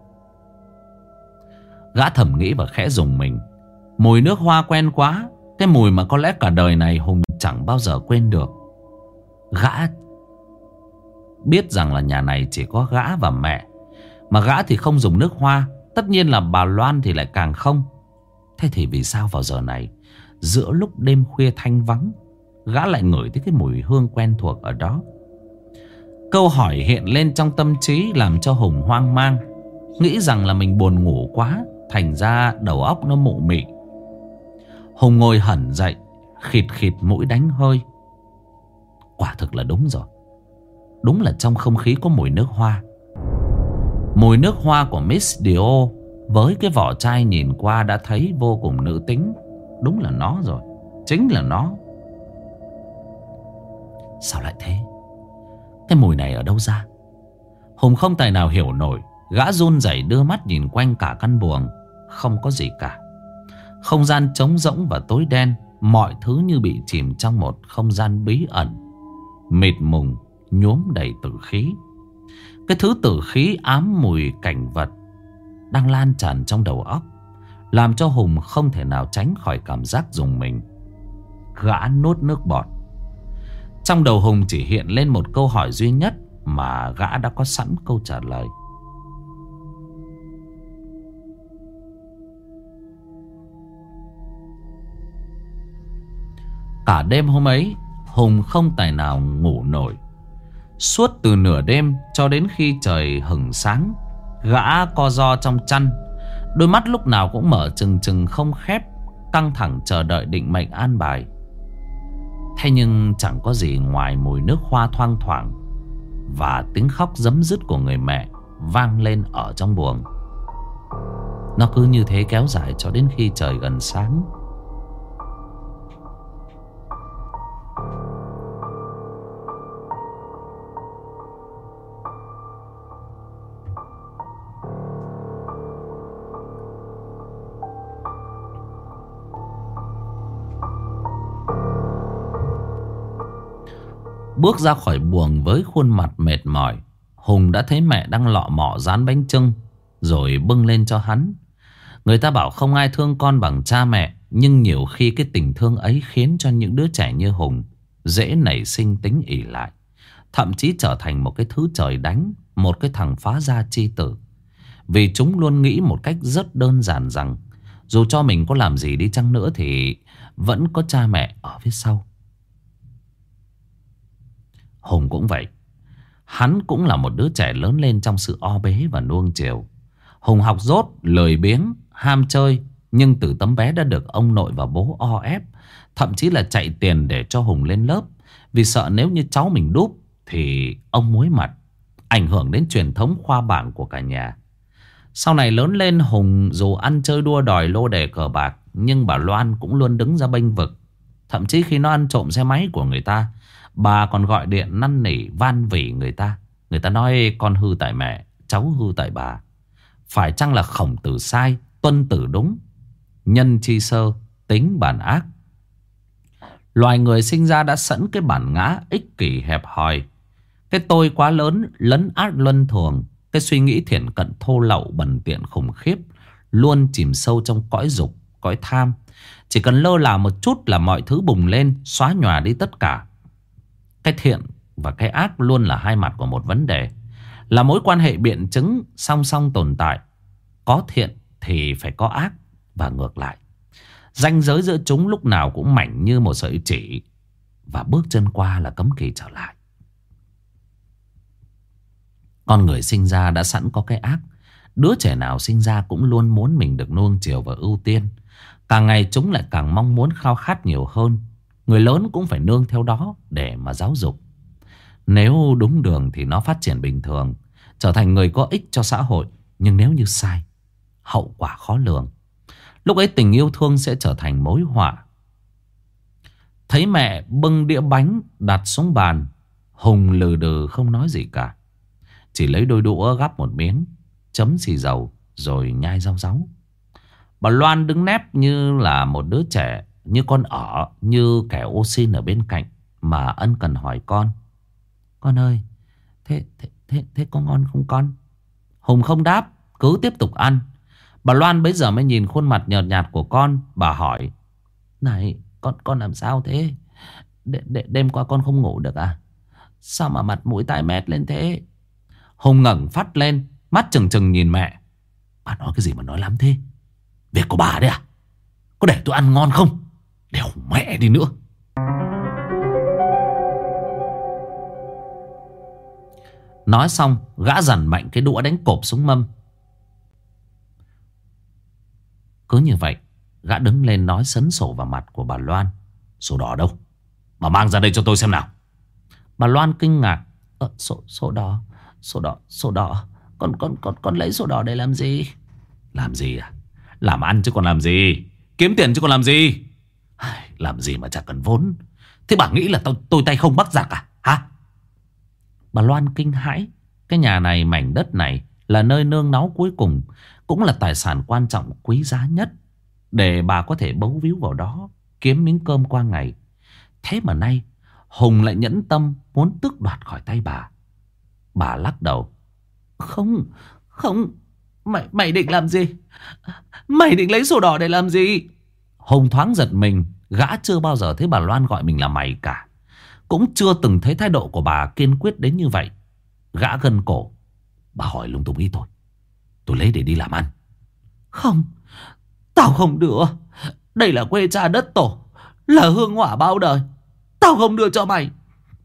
Gã thầm nghĩ và khẽ rùng mình. Mùi nước hoa quen quá, cái mùi mà có lẽ cả đời này Hùng chẳng bao giờ quên được. Gã biết rằng là nhà này chỉ có gã và mẹ, mà gã thì không dùng nước hoa. Tất nhiên là bà Loan thì lại càng không. Thế thì vì sao vào giờ này, giữa lúc đêm khuya thanh vắng, gã lại ngửi thấy cái mùi hương quen thuộc ở đó? Câu hỏi hiện lên trong tâm trí làm cho Hùng hoang mang. Nghĩ rằng là mình buồn ngủ quá, thành ra đầu óc nó mụ mị. Hùng ngồi hẳn dậy, khịt khịt mũi đánh hơi. Quả thực là đúng rồi. Đúng là trong không khí có mùi nước hoa. Mùi nước hoa của Miss Dio. Với cái vỏ chai nhìn qua đã thấy vô cùng nữ tính. Đúng là nó rồi. Chính là nó. Sao lại thế? Cái mùi này ở đâu ra? Hùng không tài nào hiểu nổi. Gã run rẩy đưa mắt nhìn quanh cả căn buồng. Không có gì cả. Không gian trống rỗng và tối đen. Mọi thứ như bị chìm trong một không gian bí ẩn, mịt mùng, nhuốm đầy tử khí. Cái thứ tử khí ám mùi cảnh vật đang lan tràn trong đầu óc, làm cho Hùng không thể nào tránh khỏi cảm giác rùng mình. Gã nuốt nước bọt. Trong đầu Hùng chỉ hiện lên một câu hỏi duy nhất mà gã đã có sẵn câu trả lời. Cả đêm hôm ấy, Hùng không tài nào ngủ nổi. Suốt từ nửa đêm cho đến khi trời hửng sáng, gã co ro trong chăn. Đôi mắt lúc nào cũng mở trừng trừng không khép, căng thẳng chờ đợi định mệnh an bài. Thế nhưng chẳng có gì ngoài mùi nước hoa thoang thoảng và tiếng khóc giấm dứt của người mẹ vang lên ở trong buồng. Nó cứ như thế kéo dài cho đến khi trời gần sáng. Bước ra khỏi buồng với khuôn mặt mệt mỏi, Hùng đã thấy mẹ đang lọ mọ rán bánh chưng rồi bưng lên cho hắn. Người ta bảo không ai thương con bằng cha mẹ, nhưng nhiều khi cái tình thương ấy khiến cho những đứa trẻ như Hùng dễ nảy sinh tính ỷ lại, thậm chí trở thành một cái thứ trời đánh, một cái thằng phá gia chi tử. Vì chúng luôn nghĩ một cách rất đơn giản rằng dù cho mình có làm gì đi chăng nữa thì vẫn có cha mẹ ở phía sau. Hùng cũng vậy. Hắn cũng là một đứa trẻ lớn lên trong sự o bế và nuông chiều. Hùng học dốt, lười biếng, ham chơi, nhưng từ tấm bé đã được ông nội và bố o ép, thậm chí là chạy tiền để cho Hùng lên lớp, vì sợ nếu như cháu mình đúp thì ông muối mặt, ảnh hưởng đến truyền thống khoa bảng của cả nhà. Sau này lớn lên, Hùng dù ăn chơi đua đòi lô đề cờ bạc, nhưng bà Loan cũng luôn đứng ra bênh vực. Thậm chí khi nó ăn trộm xe máy của người ta, bà còn gọi điện năn nỉ van vỉ người ta. Người ta nói con hư tại mẹ, cháu hư tại bà. Phải chăng là Khổng Tử sai, Tuân Tử đúng, nhân chi sơ, tính bản ác. Loài người sinh ra đã sẵn cái bản ngã ích kỷ hẹp hòi, cái tôi quá lớn, lấn át luân thường, cái suy nghĩ thiển cận thô lậu bần tiện khủng khiếp, luôn chìm sâu trong cõi dục, cõi tham. Chỉ cần lơ là một chút là mọi thứ bùng lên, xóa nhòa đi tất cả. Cái thiện và cái ác luôn là hai mặt của một vấn đề, là mối quan hệ biện chứng song song tồn tại. Có thiện thì phải có ác, và ngược lại. Ranh giới giữa chúng lúc nào cũng mảnh như một sợi chỉ, và bước chân qua là cấm kỵ trở lại. Con người sinh ra đã sẵn có cái ác. Đứa trẻ nào sinh ra cũng luôn muốn mình được nuông chiều và ưu tiên. Càng ngày chúng lại càng mong muốn khao khát nhiều hơn. Người lớn cũng phải nương theo đó để mà giáo dục. Nếu đúng đường thì nó phát triển bình thường, trở thành người có ích cho xã hội. Nhưng nếu như sai, hậu quả khó lường. Lúc ấy tình yêu thương sẽ trở thành mối họa. Thấy mẹ bưng đĩa bánh đặt xuống bàn, Hùng lừ đừ không nói gì cả. Chỉ lấy đôi đũa gắp một miếng, chấm xì dầu rồi nhai rau ráu. Bà Loan đứng nép như là một đứa trẻ, như con ở, như kẻ ô xin ở bên cạnh, mà ân cần hỏi con. Con ơi, thế có ngon không con? Hùng không đáp, cứ tiếp tục ăn. Bà Loan bấy giờ mới nhìn khuôn mặt nhợt nhạt của con. Bà hỏi: Này, con làm sao thế? Đêm qua con không ngủ được à? Sao mà mặt mũi tái mét lên thế? Hùng ngẩng phát lên, mắt trừng trừng nhìn mẹ. Bà nói cái gì mà nói lắm thế? Việc của bà đấy à? Có để tôi ăn ngon không? Đéo mẹ đi nữa. Nói xong, gã dằn mạnh cái đũa đánh cộp xuống mâm. Cứ như vậy, gã đứng lên nói sấn sổ vào mặt của bà Loan. Sổ đỏ đâu? Bà mang ra đây cho tôi xem nào. Bà Loan kinh ngạc. Sổ đỏ. Con lấy sổ đỏ để làm gì? Làm gì à? Làm ăn chứ còn làm gì? Kiếm tiền chứ còn làm gì? Làm gì mà chả cần vốn. Thế bà nghĩ là tôi tay không bắt giặc à? Hả? Bà Loan kinh hãi. Cái nhà này, mảnh đất này là nơi nương náu cuối cùng, cũng là tài sản quan trọng quý giá nhất để bà có thể bấu víu vào đó kiếm miếng cơm qua ngày. Thế mà nay Hùng lại nhẫn tâm muốn tước đoạt khỏi tay bà. Bà lắc đầu. Không, mày định làm gì? Mày định lấy sổ đỏ để làm gì? Hùng thoáng giật mình. Gã chưa bao giờ thấy bà Loan gọi mình là mày cả, cũng chưa từng thấy thái độ của bà kiên quyết đến như vậy. Gã gân cổ. Bà hỏi lung tung ý tôi lấy để đi làm ăn. Không, tao không đưa. Đây là quê cha đất tổ, là hương hỏa bao đời. Tao không đưa cho mày.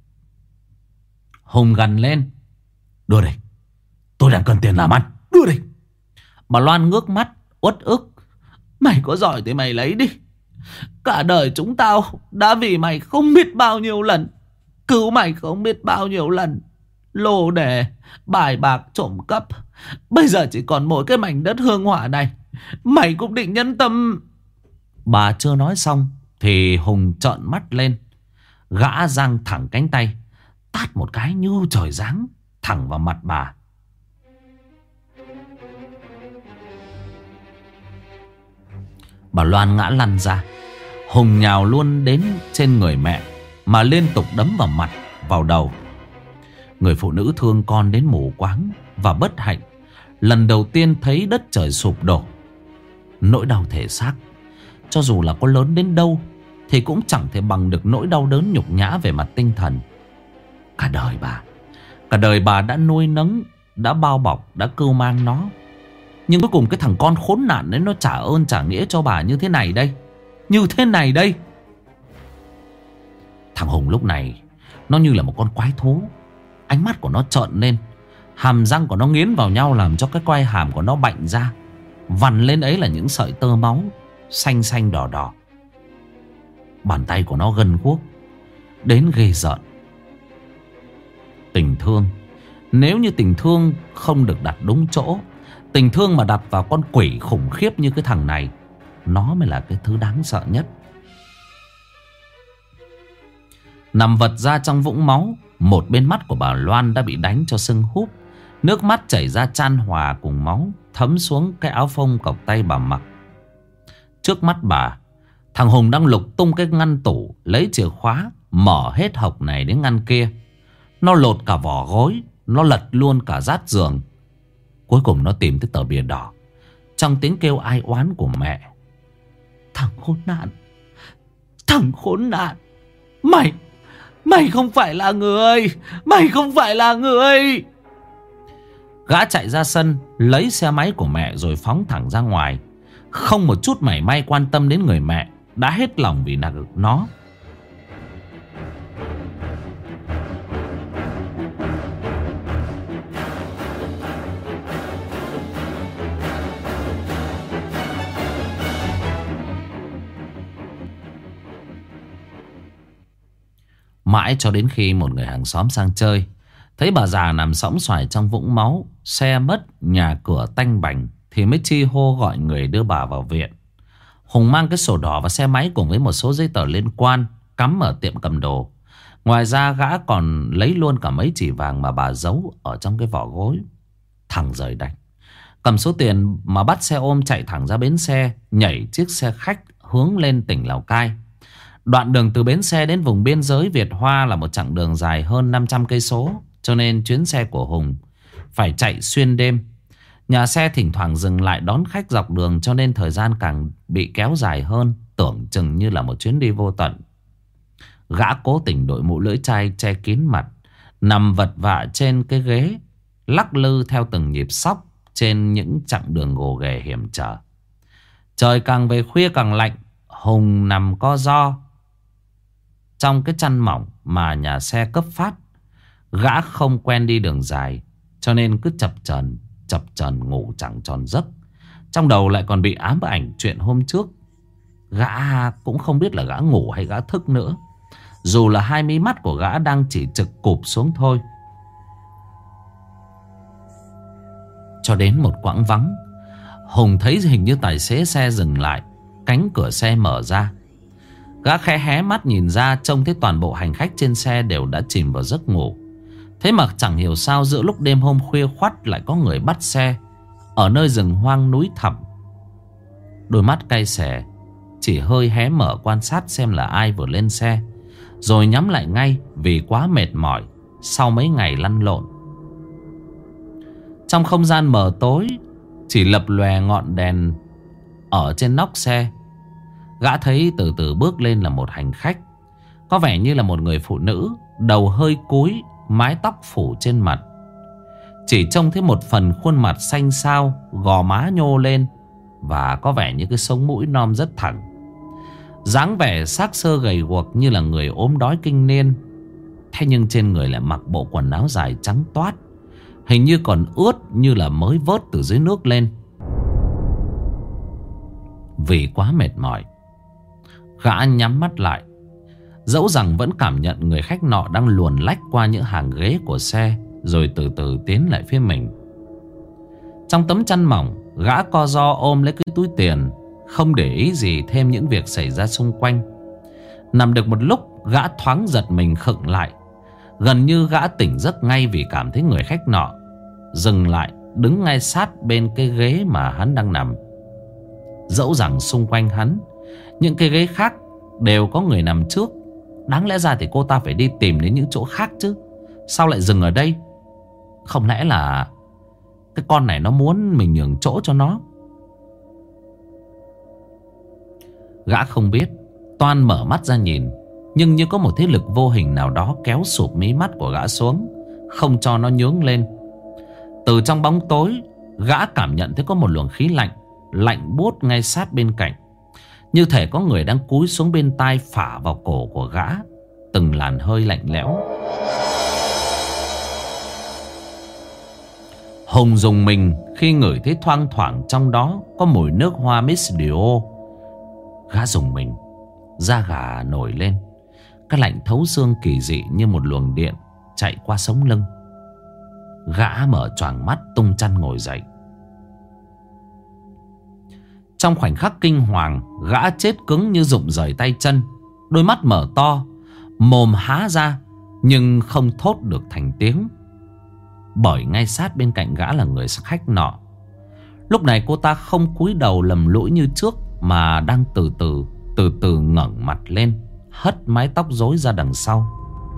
Hùng gằn lên. Đưa đây, tôi đang cần tiền làm ăn. Đưa đây. Bà Loan ngước mắt uất ức. Mày có giỏi thì mày lấy đi. Cả đời chúng tao đã vì mày không biết bao nhiêu lần, cứu mày không biết bao nhiêu lần. Lô đề, bài bạc, trộm cắp, bây giờ chỉ còn mỗi cái mảnh đất hương hỏa này, mày cũng định nhân tâm? Bà chưa nói xong thì Hùng trợn mắt lên. Gã giang thẳng cánh tay, tát một cái như trời giáng thẳng vào mặt bà. Bà Loan ngã lăn ra. Hùng nhào luôn đến trên người mẹ mà liên tục đấm vào mặt, vào đầu. Người phụ nữ thương con đến mù quáng và bất hạnh, lần đầu tiên thấy đất trời sụp đổ. Nỗi đau thể xác, cho dù là có lớn đến đâu, thì cũng chẳng thể bằng được nỗi đau đớn nhục nhã về mặt tinh thần. Cả đời bà đã nuôi nấng, đã bao bọc, đã cưu mang nó. Nhưng cuối cùng cái thằng con khốn nạn đấy nó trả ơn trả nghĩa cho bà như thế này đây. Như thế này đây. Thằng Hùng lúc này nó như là một con quái thú. Ánh mắt của nó trợn lên, hàm răng của nó nghiến vào nhau làm cho cái quai hàm của nó bạnh ra. Vằn lên ấy là những sợi tơ máu xanh xanh đỏ đỏ. Bàn tay của nó gân guốc đến ghê rợn. Tình thương, nếu như tình thương không được đặt đúng chỗ, tình thương mà đặt vào con quỷ khủng khiếp như cái thằng này, nó mới là cái thứ đáng sợ nhất. Nằm vật ra trong vũng máu, một bên mắt của bà Loan đã bị đánh cho sưng húp. Nước mắt chảy ra chan hòa cùng máu, thấm xuống cái áo phông cộc tay bà mặc. Trước mắt bà, thằng Hùng đang lục tung cái ngăn tủ, lấy chìa khóa mở hết hộc này đến ngăn kia. Nó lột cả vỏ gối, nó lật luôn cả rát giường. Cuối cùng nó tìm tới tờ bìa đỏ. Trong tiếng kêu ai oán của mẹ. Thằng khốn nạn, thằng khốn nạn, Mày không phải là người, mày không phải là người. Gã chạy ra sân, lấy xe máy của mẹ rồi phóng thẳng ra ngoài. Không một chút mảy may quan tâm đến người mẹ đã hết lòng vì nó. Mãi cho đến khi một người hàng xóm sang chơi, thấy bà già nằm sõng xoài trong vũng máu, xe mất, nhà cửa tanh bành, thì mới chi hô gọi người đưa bà vào viện. Hùng mang cái sổ đỏ và xe máy cùng với một số giấy tờ liên quan cắm ở tiệm cầm đồ. Ngoài ra gã còn lấy luôn cả mấy chỉ vàng mà bà giấu ở trong cái vỏ gối. Thằng rời đành cầm số tiền mà bắt xe ôm chạy thẳng ra bến xe, nhảy chiếc xe khách hướng lên tỉnh Lào Cai. Đoạn đường từ bến xe đến vùng biên giới Việt Hoa là một chặng đường dài hơn 500 cây số, cho nên chuyến xe của Hùng phải chạy xuyên đêm. Nhà xe thỉnh thoảng dừng lại đón khách dọc đường, cho nên thời gian càng bị kéo dài hơn, tưởng chừng như là một chuyến đi vô tận. Gã cố tình đội mũ lưỡi chai che kín mặt, nằm vật vã trên cái ghế, lắc lư theo từng nhịp xóc trên những chặng đường gồ ghề hiểm trở. Trời càng về khuya càng lạnh. Hùng nằm co ro trong cái chăn mỏng mà nhà xe cấp phát. Gã không quen đi đường dài, cho nên cứ chập chờn ngủ chẳng tròn giấc. Trong đầu lại còn bị ám ảnh chuyện hôm trước. Gã cũng không biết là gã ngủ hay gã thức nữa, dù là hai mí mắt của gã đang chỉ trực cụp xuống thôi. Cho đến một quãng vắng, Hùng thấy hình như tài xế xe dừng lại, cánh cửa xe mở ra. Gã khẽ hé mắt nhìn ra, trông thấy toàn bộ hành khách trên xe đều đã chìm vào giấc ngủ. Thế mà chẳng hiểu sao giữa lúc đêm hôm khuya khoắt lại có người bắt xe ở nơi rừng hoang núi thẳm. Đôi mắt cay xè chỉ hơi hé mở quan sát xem là ai vừa lên xe, rồi nhắm lại ngay vì quá mệt mỏi sau mấy ngày lăn lộn. Trong không gian mờ tối, chỉ lập lòe ngọn đèn ở trên nóc xe. Gã thấy từ từ bước lên là một hành khách, có vẻ như là một người phụ nữ, đầu hơi cúi, mái tóc phủ trên mặt. Chỉ trông thấy một phần khuôn mặt xanh xao, gò má nhô lên, và có vẻ như cái sống mũi non rất thẳng. Dáng vẻ xác xơ gầy guộc như là người ốm đói kinh niên. Thế nhưng trên người lại mặc bộ quần áo dài trắng toát, hình như còn ướt như là mới vớt từ dưới nước lên. Vì quá mệt mỏi, gã nhắm mắt lại, dẫu rằng vẫn cảm nhận người khách nọ đang luồn lách qua những hàng ghế của xe, rồi từ từ tiến lại phía mình. Trong tấm chăn mỏng, gã co ro ôm lấy cái túi tiền, không để ý gì thêm những việc xảy ra xung quanh. Nằm được một lúc, gã thoáng giật mình khựng lại. Gần như gã tỉnh giấc ngay vì cảm thấy người khách nọ dừng lại, đứng ngay sát bên cái ghế mà hắn đang nằm. Dẫu rằng xung quanh hắn, những cái ghế khác đều có người nằm trước. Đáng lẽ ra thì cô ta phải đi tìm đến những chỗ khác chứ, sao lại dừng ở đây? Không lẽ là cái con này nó muốn mình nhường chỗ cho nó? Gã không biết, toan mở mắt ra nhìn, nhưng như có một thế lực vô hình nào đó kéo sụp mí mắt của gã xuống, không cho nó nhướng lên. Từ trong bóng tối, gã cảm nhận thấy có một luồng khí lạnh, lạnh buốt ngay sát bên cạnh, như thể có người đang cúi xuống bên tai phả vào cổ của gã từng làn hơi lạnh lẽo. Hùng rùng mình khi ngửi thấy thoang thoảng trong đó có mùi nước hoa Miss Dio. Gã rùng mình, da gà nổi lên, cái lạnh thấu xương kỳ dị như một luồng điện chạy qua sống lưng. Gã mở choàng mắt, tung chăn ngồi dậy. Trong khoảnh khắc kinh hoàng, gã chết cứng như rụng rời tay chân. Đôi mắt mở to, mồm há ra, nhưng không thốt được thành tiếng. Bởi ngay sát bên cạnh gã là người khách nọ. Lúc này cô ta không cúi đầu lầm lũi như trước, mà đang từ từ ngẩng mặt lên, hất mái tóc rối ra đằng sau.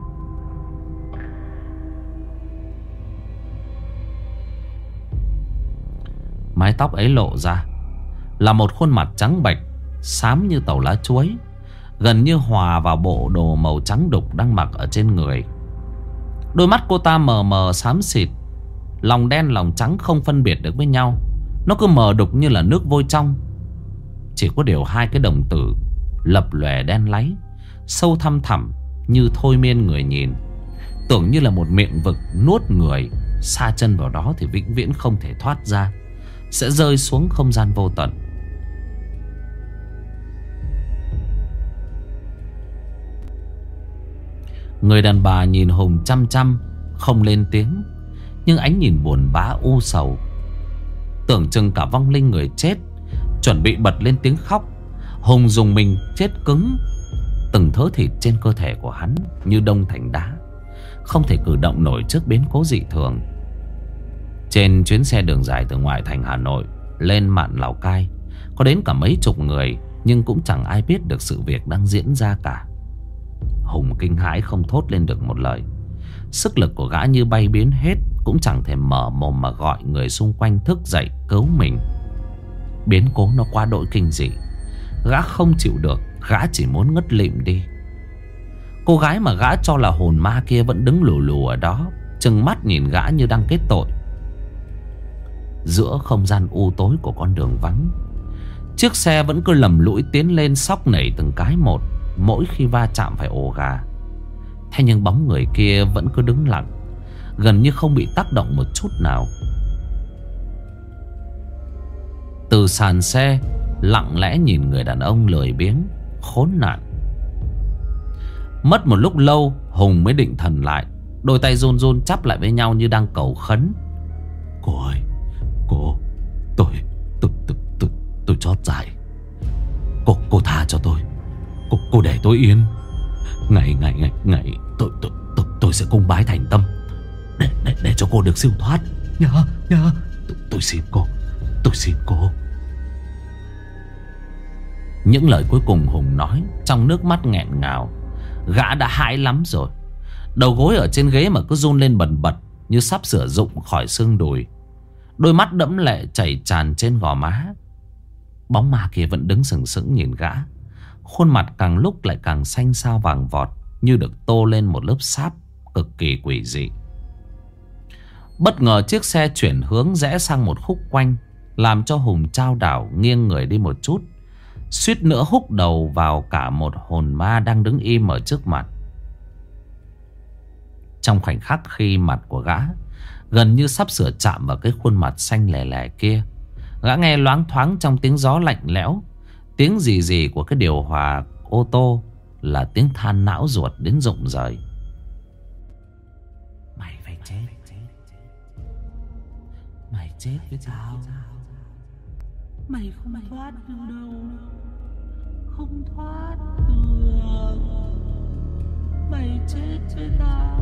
Mái tóc ấy lộ ra là một khuôn mặt trắng bệch, xám như tàu lá chuối, gần như hòa vào bộ đồ màu trắng đục đang mặc ở trên người. Đôi mắt cô ta mờ mờ xám xịt, lòng đen lòng trắng không phân biệt được với nhau. Nó cứ mờ đục như là nước vôi trong. Chỉ có điều hai cái đồng tử lập lòe đen láy, sâu thăm thẳm như thôi miên người nhìn. Tưởng như là một miệng vực nuốt người, sa chân vào đó thì vĩnh viễn không thể thoát ra, sẽ rơi xuống không gian vô tận. Người đàn bà nhìn Hùng chăm chăm, không lên tiếng, nhưng ánh nhìn buồn bã u sầu. Tưởng chừng cả vong linh người chết chuẩn bị bật lên tiếng khóc. Hùng dùng mình chết cứng. Từng thớ thịt trên cơ thể của hắn như đông thành đá, không thể cử động nổi trước biến cố dị thường. Trên chuyến xe đường dài từ ngoại thành Hà Nội lên mạn Lào Cai, có đến cả mấy chục người, nhưng cũng chẳng ai biết được sự việc đang diễn ra cả. Hùng kinh hãi không thốt lên được một lời. Sức lực của gã như bay biến hết, cũng chẳng thể mở mồm mà gọi người xung quanh thức dậy cứu mình. Biến cố nó quá đỗi kinh dị. Gã không chịu được, gã chỉ muốn ngất lịm đi. Cô gái mà gã cho là hồn ma kia vẫn đứng lù lù ở đó, trừng mắt nhìn gã như đang kết tội. Giữa không gian u tối của con đường vắng, chiếc xe vẫn cứ lầm lũi tiến lên, xóc nảy từng cái một, mỗi khi va chạm phải ồ gà. Thế nhưng bóng người kia vẫn cứ đứng lặng, gần như không bị tác động một chút nào. Từ sàn xe lặng lẽ nhìn người đàn ông lười biếng khốn nạn. Mất một lúc lâu, Hùng mới định thần lại. Đôi tay run run chắp lại với nhau như đang cầu khấn. Cô ơi, tôi chót dại. Cô tha cho tôi. Cô để tôi yên. Ngày tôi sẽ cung bái thành tâm để cho cô được siêu thoát. Nhớ. Tôi xin cô. Những lời cuối cùng Hùng nói trong nước mắt nghẹn ngào. Gã đã hãi lắm rồi. Đầu gối ở trên ghế mà cứ run lên bần bật, như sắp sửa rụng khỏi xương đùi. Đôi mắt đẫm lệ chảy tràn trên gò má. Bóng ma kia vẫn đứng sừng sững nhìn gã. Khuôn mặt càng lúc lại càng xanh xao vàng vọt, như được tô lên một lớp sáp cực kỳ quỷ dị. Bất ngờ chiếc xe chuyển hướng rẽ sang một khúc quanh, làm cho Hùng chao đảo nghiêng người đi một chút, suýt nữa húc đầu vào cả một hồn ma đang đứng im ở trước mặt. Trong khoảnh khắc khi mặt của gã gần như sắp sửa chạm vào cái khuôn mặt xanh lè lè kia, gã nghe loáng thoáng trong tiếng gió lạnh lẽo, tiếng rì rì của cái điều hòa ô tô là tiếng than não ruột đến rụng rời. Mày phải chết. Mày chết với tao. Mày không thoát được đâu. Không thoát được. Mày chết với tao.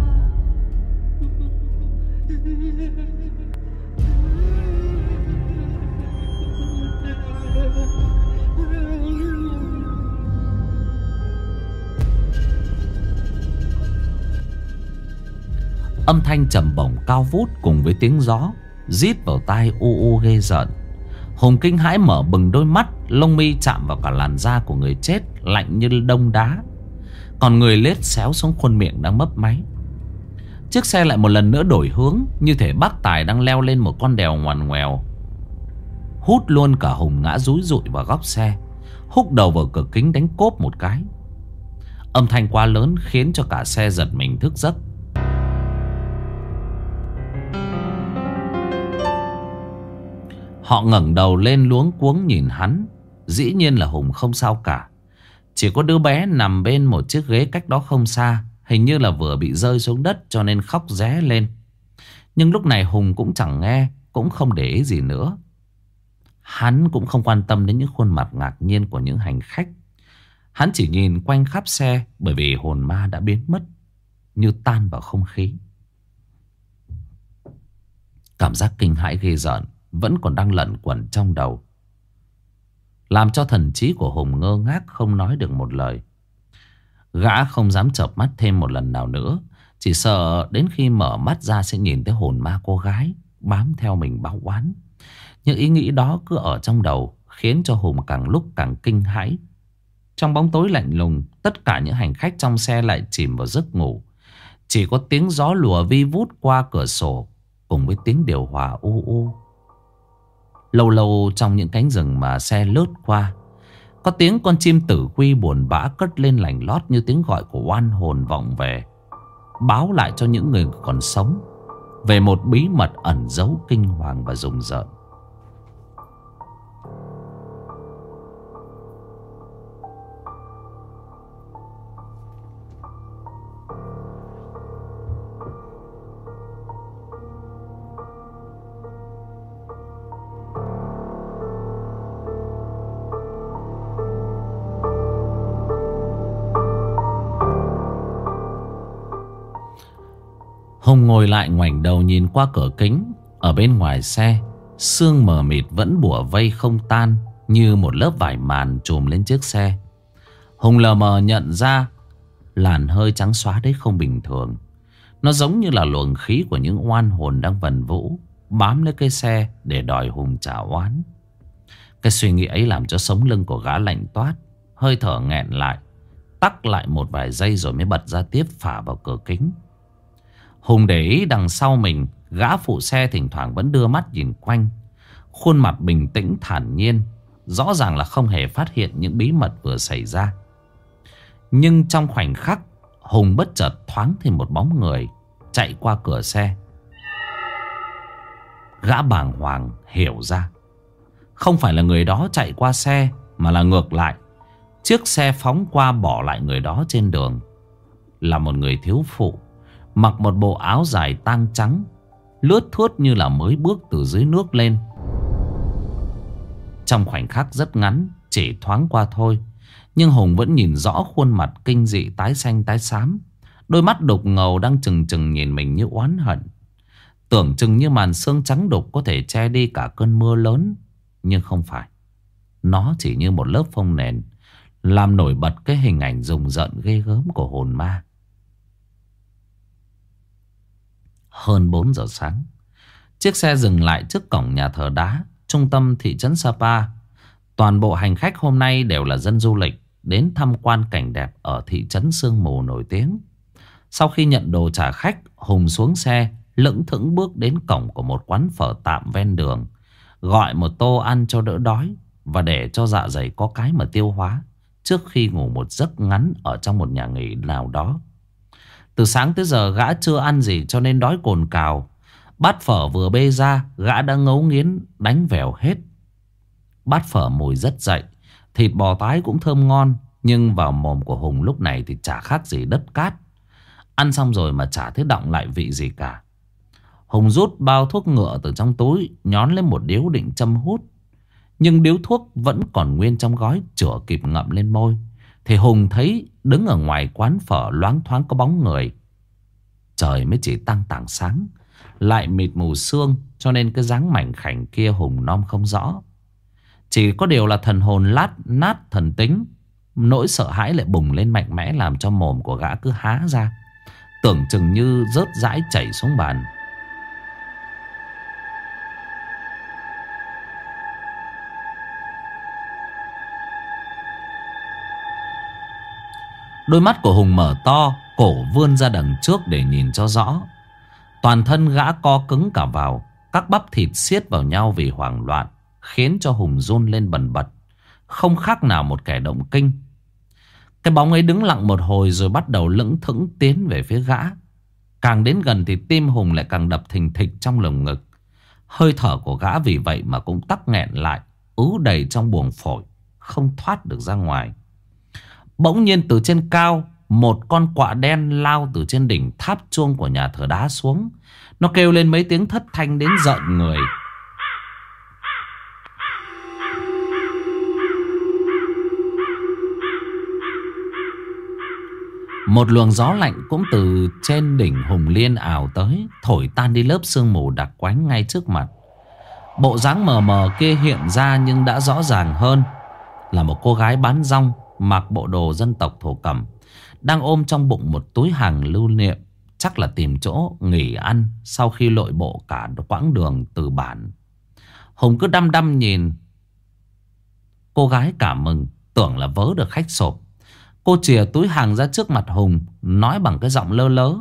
Âm thanh trầm bổng cao vút cùng với tiếng gió rít vào tai u u ghê rợn. Hùng kinh hãi mở bừng đôi mắt, lông mi chạm vào cả làn da của người chết lạnh như đông đá, còn người lết xéo xuống khuôn miệng đang mấp máy. Chiếc xe lại một lần nữa đổi hướng, như thể bác tài đang leo lên một con đèo ngoằn ngoèo, hút luôn cả Hùng ngã rúi rụi vào góc xe, húc đầu vào cửa kính đánh cốp một cái. Âm thanh quá lớn khiến cho cả xe giật mình thức giấc. Họ ngẩng đầu lên luống cuống nhìn hắn. Dĩ nhiên là Hùng không sao cả. Chỉ có đứa bé nằm bên một chiếc ghế cách đó không xa, hình như là vừa bị rơi xuống đất cho nên khóc ré lên. Nhưng lúc này Hùng cũng chẳng nghe, cũng không để ý gì nữa. Hắn cũng không quan tâm đến những khuôn mặt ngạc nhiên của những hành khách. Hắn chỉ nhìn quanh khắp xe, bởi vì hồn ma đã biến mất, như tan vào không khí. Cảm giác kinh hãi ghê rợn vẫn còn đang lẩn quẩn trong đầu, làm cho thần trí của Hùng ngơ ngác không nói được một lời. Gã không dám chợp mắt thêm một lần nào nữa, chỉ sợ đến khi mở mắt ra sẽ nhìn thấy hồn ma cô gái bám theo mình báo oán. Những ý nghĩ đó cứ ở trong đầu, khiến cho Hùng càng lúc càng kinh hãi. Trong bóng tối lạnh lùng, tất cả những hành khách trong xe lại chìm vào giấc ngủ. Chỉ có tiếng gió lùa vi vút qua cửa sổ cùng với tiếng điều hòa u u. Lâu lâu trong những cánh rừng mà xe lướt qua, có tiếng con chim tử quy buồn bã cất lên lành lót như tiếng gọi của oan hồn vọng về, báo lại cho những người còn sống về một bí mật ẩn giấu kinh hoàng và rùng rợn. Hùng ngồi lại ngoảnh đầu nhìn qua cửa kính. Ở bên ngoài xe, sương mờ mịt vẫn bủa vây không tan, như một lớp vải màn trùm lên chiếc xe. Hùng lờ mờ nhận ra làn hơi trắng xóa đấy không bình thường. Nó giống như là luồng khí của những oan hồn đang vần vũ, bám lấy cái xe để đòi Hùng trả oán. Cái suy nghĩ ấy làm cho sống lưng của gã lạnh toát. Hơi thở nghẹn lại, tắc lại một vài giây rồi mới bật ra tiếp, phả vào cửa kính. Hùng để ý đằng sau mình, gã phụ xe thỉnh thoảng vẫn đưa mắt nhìn quanh, khuôn mặt bình tĩnh thản nhiên, rõ ràng là không hề phát hiện những bí mật vừa xảy ra. Nhưng trong khoảnh khắc, Hùng bất chợt thoáng thêm một bóng người chạy qua cửa xe. Gã bàng hoàng hiểu ra, không phải là người đó chạy qua xe, mà là ngược lại. Chiếc xe phóng qua bỏ lại người đó trên đường. Là một người thiếu phụ, mặc một bộ áo dài tang trắng, lướt thướt như là mới bước từ dưới nước lên. Trong khoảnh khắc rất ngắn, chỉ thoáng qua thôi, nhưng Hùng vẫn nhìn rõ khuôn mặt kinh dị tái xanh tái xám. Đôi mắt đục ngầu đang trừng trừng nhìn mình như oán hận. Tưởng chừng như màn sương trắng đục có thể che đi cả cơn mưa lớn. Nhưng không phải. Nó chỉ như một lớp phông nền, làm nổi bật cái hình ảnh rùng rợn ghê gớm của hồn ma. Hơn 4 giờ sáng, chiếc xe dừng lại trước cổng nhà thờ đá, trung tâm thị trấn Sapa. Toàn bộ hành khách hôm nay đều là dân du lịch đến tham quan cảnh đẹp ở thị trấn sương mù nổi tiếng. Sau khi nhận đồ trả khách, Hùng xuống xe, lững thững bước đến cổng của một quán phở tạm ven đường, gọi một tô ăn cho đỡ đói và để cho dạ dày có cái mà tiêu hóa trước khi ngủ một giấc ngắn ở trong một nhà nghỉ nào đó. Từ sáng tới giờ gã chưa ăn gì cho nên đói cồn cào. Bát phở vừa bê ra, gã đã ngấu nghiến đánh vèo hết. Bát phở mùi rất dậy, thịt bò tái cũng thơm ngon, nhưng vào mồm của Hùng lúc này thì chả khác gì đất cát. Ăn xong rồi mà chả thấy đọng lại vị gì cả. Hùng rút bao thuốc ngựa từ trong túi, nhón lên một điếu định châm hút. Nhưng điếu thuốc vẫn còn nguyên trong gói, chửa kịp ngậm lên môi thì Hùng thấy đứng ở ngoài quán phở loáng thoáng có bóng người. Trời mới chỉ tăng tảng sáng, lại mịt mù sương, cho nên cái dáng mảnh khảnh kia Hùng nom không rõ. Chỉ có điều là thần hồn lát nát thần tính. Nỗi sợ hãi lại bùng lên mạnh mẽ, làm cho mồm của gã cứ há ra, tưởng chừng như rớt dãi chảy xuống bàn. Đôi mắt của Hùng mở to, cổ vươn ra đằng trước để nhìn cho rõ. Toàn thân gã co cứng cả vào, các bắp thịt siết vào nhau vì hoảng loạn, khiến cho Hùng run lên bần bật, không khác nào một kẻ động kinh. Cái bóng ấy đứng lặng một hồi rồi bắt đầu lững thững tiến về phía gã. Càng đến gần thì tim Hùng lại càng đập thình thịch trong lồng ngực. Hơi thở của gã vì vậy mà cũng tắc nghẹn lại, ứ đầy trong buồng phổi, không thoát được ra ngoài. Bỗng nhiên từ trên cao, một con quạ đen lao từ trên đỉnh tháp chuông của nhà thờ đá xuống. Nó kêu lên mấy tiếng thất thanh đến rợn người. Một luồng gió lạnh cũng từ trên đỉnh Hùng Liên ào tới, thổi tan đi lớp sương mù đặc quánh ngay trước mặt. Bộ dáng mờ mờ kia hiện ra nhưng đã rõ ràng hơn, là một cô gái bán rong, mặc bộ đồ dân tộc thổ cẩm, đang ôm trong bụng một túi hàng lưu niệm. Chắc là tìm chỗ nghỉ ăn sau khi lội bộ cả quãng đường từ bản. Hùng cứ đăm đăm nhìn. Cô gái cảm mừng, tưởng là vớ được khách sộp. Cô chìa túi hàng ra trước mặt Hùng, nói bằng cái giọng lơ lớ: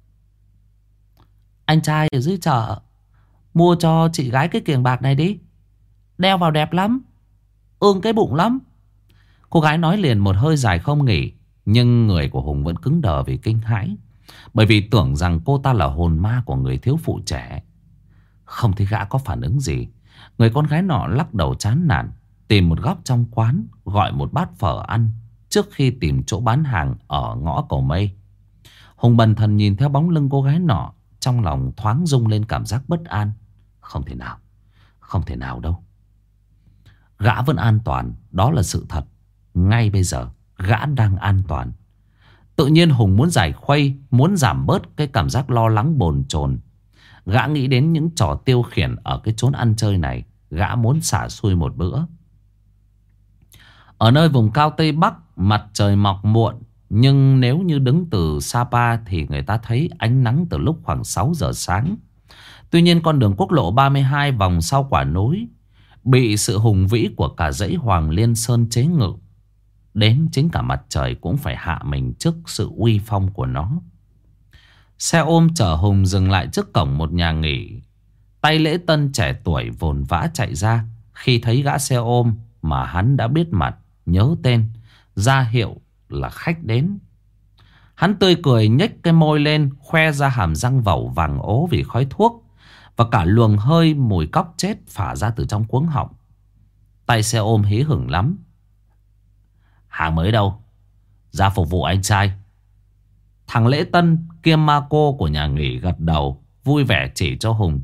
"Anh trai ở dưới chợ, mua cho chị gái cái kiềng bạc này đi, đeo vào đẹp lắm, ương cái bụng lắm." Cô gái nói liền một hơi dài không nghỉ. Nhưng người của Hùng vẫn cứng đờ vì kinh hãi, bởi vì tưởng rằng cô ta là hồn ma của người thiếu phụ trẻ. Không thấy gã có phản ứng gì, người con gái nọ lắc đầu chán nản, tìm một góc trong quán, gọi một bát phở ăn trước khi tìm chỗ bán hàng ở ngõ Cầu Mây. Hùng bần thần nhìn theo bóng lưng cô gái nọ, trong lòng thoáng rung lên cảm giác bất an. Không thể nào, không thể nào đâu. Gã vẫn an toàn, đó là sự thật. Ngay bây giờ gã đang an toàn. Tự nhiên Hùng muốn giải khuây, muốn giảm bớt cái cảm giác lo lắng bồn chồn. Gã nghĩ đến những trò tiêu khiển ở cái chốn ăn chơi này. Gã muốn xả xui một bữa. Ở nơi vùng cao Tây Bắc, mặt trời mọc muộn. Nhưng nếu như đứng từ Sapa thì người ta thấy ánh nắng từ lúc khoảng 6 giờ sáng. Tuy nhiên con đường quốc lộ 32 vòng sau quả núi bị sự hùng vĩ của cả dãy Hoàng Liên Sơn chế ngự. Đến chính cả mặt trời cũng phải hạ mình trước sự uy phong của nó. Xe ôm chở Hùng dừng lại trước cổng một nhà nghỉ. Tay lễ tân trẻ tuổi vồn vã chạy ra. Khi thấy gã xe ôm mà hắn đã biết mặt, nhớ tên, ra hiệu là khách đến. Hắn tươi cười nhếch cái môi lên, khoe ra hàm răng vẩu vàng ố vì khói thuốc, và cả luồng hơi mùi cóc chết phả ra từ trong cuống họng. Tay xe ôm hí hửng lắm. Hàng mới đâu? Ra phục vụ anh trai. Thằng lễ tân kiêm ma cô của nhà nghỉ gật đầu, vui vẻ chỉ cho Hùng.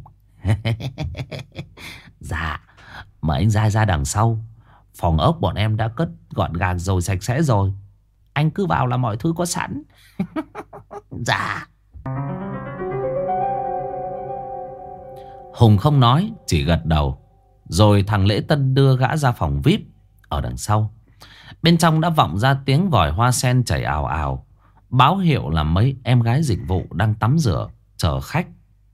Dạ, mời anh ra đằng sau. Phòng ốc bọn em đã cất gọn gàng rồi, sạch sẽ rồi. Anh cứ vào là mọi thứ có sẵn. Dạ. Hùng không nói, chỉ gật đầu. Rồi thằng lễ tân đưa gã ra phòng VIP ở đằng sau. Bên trong đã vọng ra tiếng vòi hoa sen chảy ào ào, báo hiệu là mấy em gái dịch vụ đang tắm rửa chờ khách.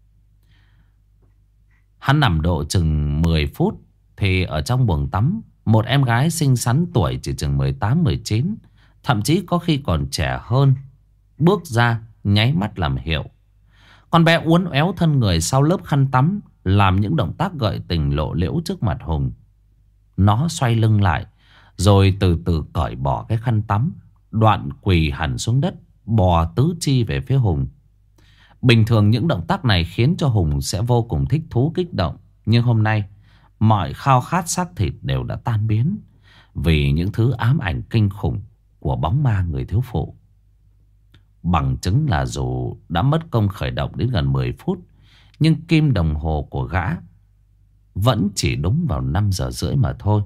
Hắn nằm độ chừng 10 phút thì ở trong buồng tắm, một em gái xinh xắn tuổi chỉ chừng 18-19, thậm chí có khi còn trẻ hơn, bước ra nháy mắt làm hiệu. Con bé uốn éo thân người sau lớp khăn tắm, làm những động tác gợi tình lộ liễu trước mặt Hùng. Nó xoay lưng lại, rồi từ từ cởi bỏ cái khăn tắm, đoạn quỳ hẳn xuống đất, bò tứ chi về phía Hùng. Bình thường những động tác này khiến cho Hùng sẽ vô cùng thích thú kích động. Nhưng hôm nay mọi khao khát xác thịt đều đã tan biến vì những thứ ám ảnh kinh khủng của bóng ma người thiếu phụ. Bằng chứng là dù đã mất công khởi động đến gần 10 phút, nhưng kim đồng hồ của gã vẫn chỉ đúng vào 5 giờ rưỡi mà thôi.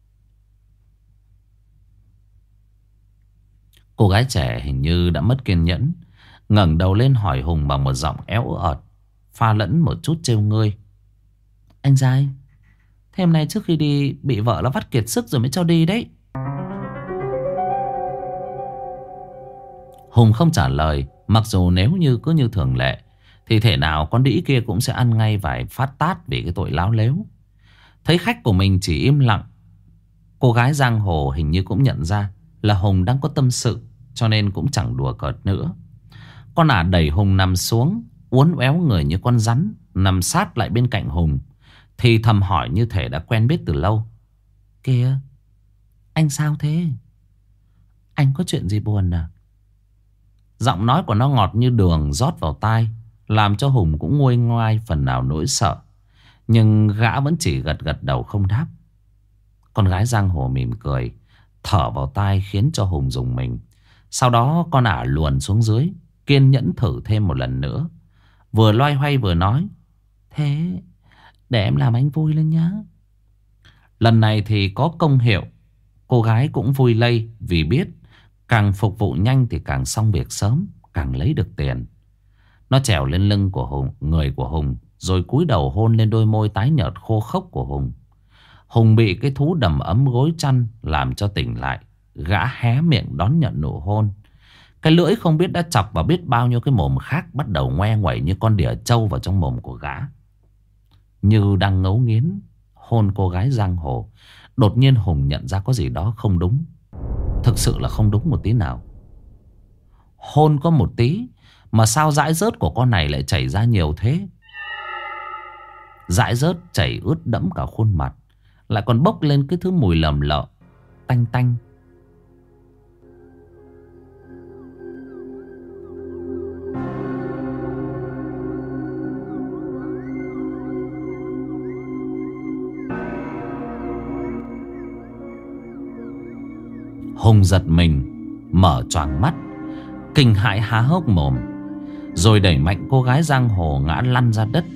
Cô gái trẻ hình như đã mất kiên nhẫn, ngẩng đầu lên hỏi Hùng bằng một giọng éo ợt, pha lẫn một chút trêu ngươi. Anh trai, thế hôm nay trước khi đi bị vợ nó vắt kiệt sức rồi mới cho đi đấy. Hùng không trả lời, mặc dù nếu như cứ như thường lệ thì thể nào con đĩ kia cũng sẽ ăn ngay vài phát tát vì cái tội láo lếu. Thấy khách của mình chỉ im lặng, cô gái giang hồ hình như cũng nhận ra là Hùng đang có tâm sự, cho nên cũng chẳng đùa cợt nữa. Con ả đẩy Hùng nằm xuống, uốn éo người như con rắn, nằm sát lại bên cạnh Hùng, thì thầm hỏi như thể đã quen biết từ lâu. Kìa, anh sao thế? Anh có chuyện gì buồn à? Giọng nói của nó ngọt như đường rót vào tai, làm cho Hùng cũng nguôi ngoai phần nào nỗi sợ. Nhưng gã vẫn chỉ gật gật đầu không đáp. Con gái giang hồ mỉm cười, thở vào tai khiến cho Hùng rùng mình. Sau đó con ả luồn xuống dưới, kiên nhẫn thử thêm một lần nữa, vừa loay hoay vừa nói. Thế để em làm anh vui lên nhá. Lần này thì có công hiệu. Cô gái cũng vui lây, vì biết càng phục vụ nhanh thì càng xong việc sớm, càng lấy được tiền. Nó trèo lên lưng của Hùng, người của Hùng, rồi cúi đầu hôn lên đôi môi tái nhợt khô khốc của Hùng. Hùng bị cái thú đầm ấm gối chăn làm cho tỉnh lại. Gã hé miệng đón nhận nụ hôn. Cái lưỡi không biết đã chọc vào biết bao nhiêu cái mồm khác bắt đầu ngoe nguẩy như con đỉa trâu vào trong mồm của gã. Như đang ngấu nghiến hôn cô gái giang hồ, đột nhiên Hùng nhận ra có gì đó không đúng. Thực sự là không đúng một tí nào. Hôn có một tí mà sao dãi rớt của con này lại chảy ra nhiều thế? Dãi rớt chảy ướt đẫm cả khuôn mặt, lại còn bốc lên cái thứ mùi lầm lợ tanh tanh. Hùng giật mình, mở choàng mắt, kinh hãi há hốc mồm, rồi đẩy mạnh cô gái giang hồ ngã lăn ra đất.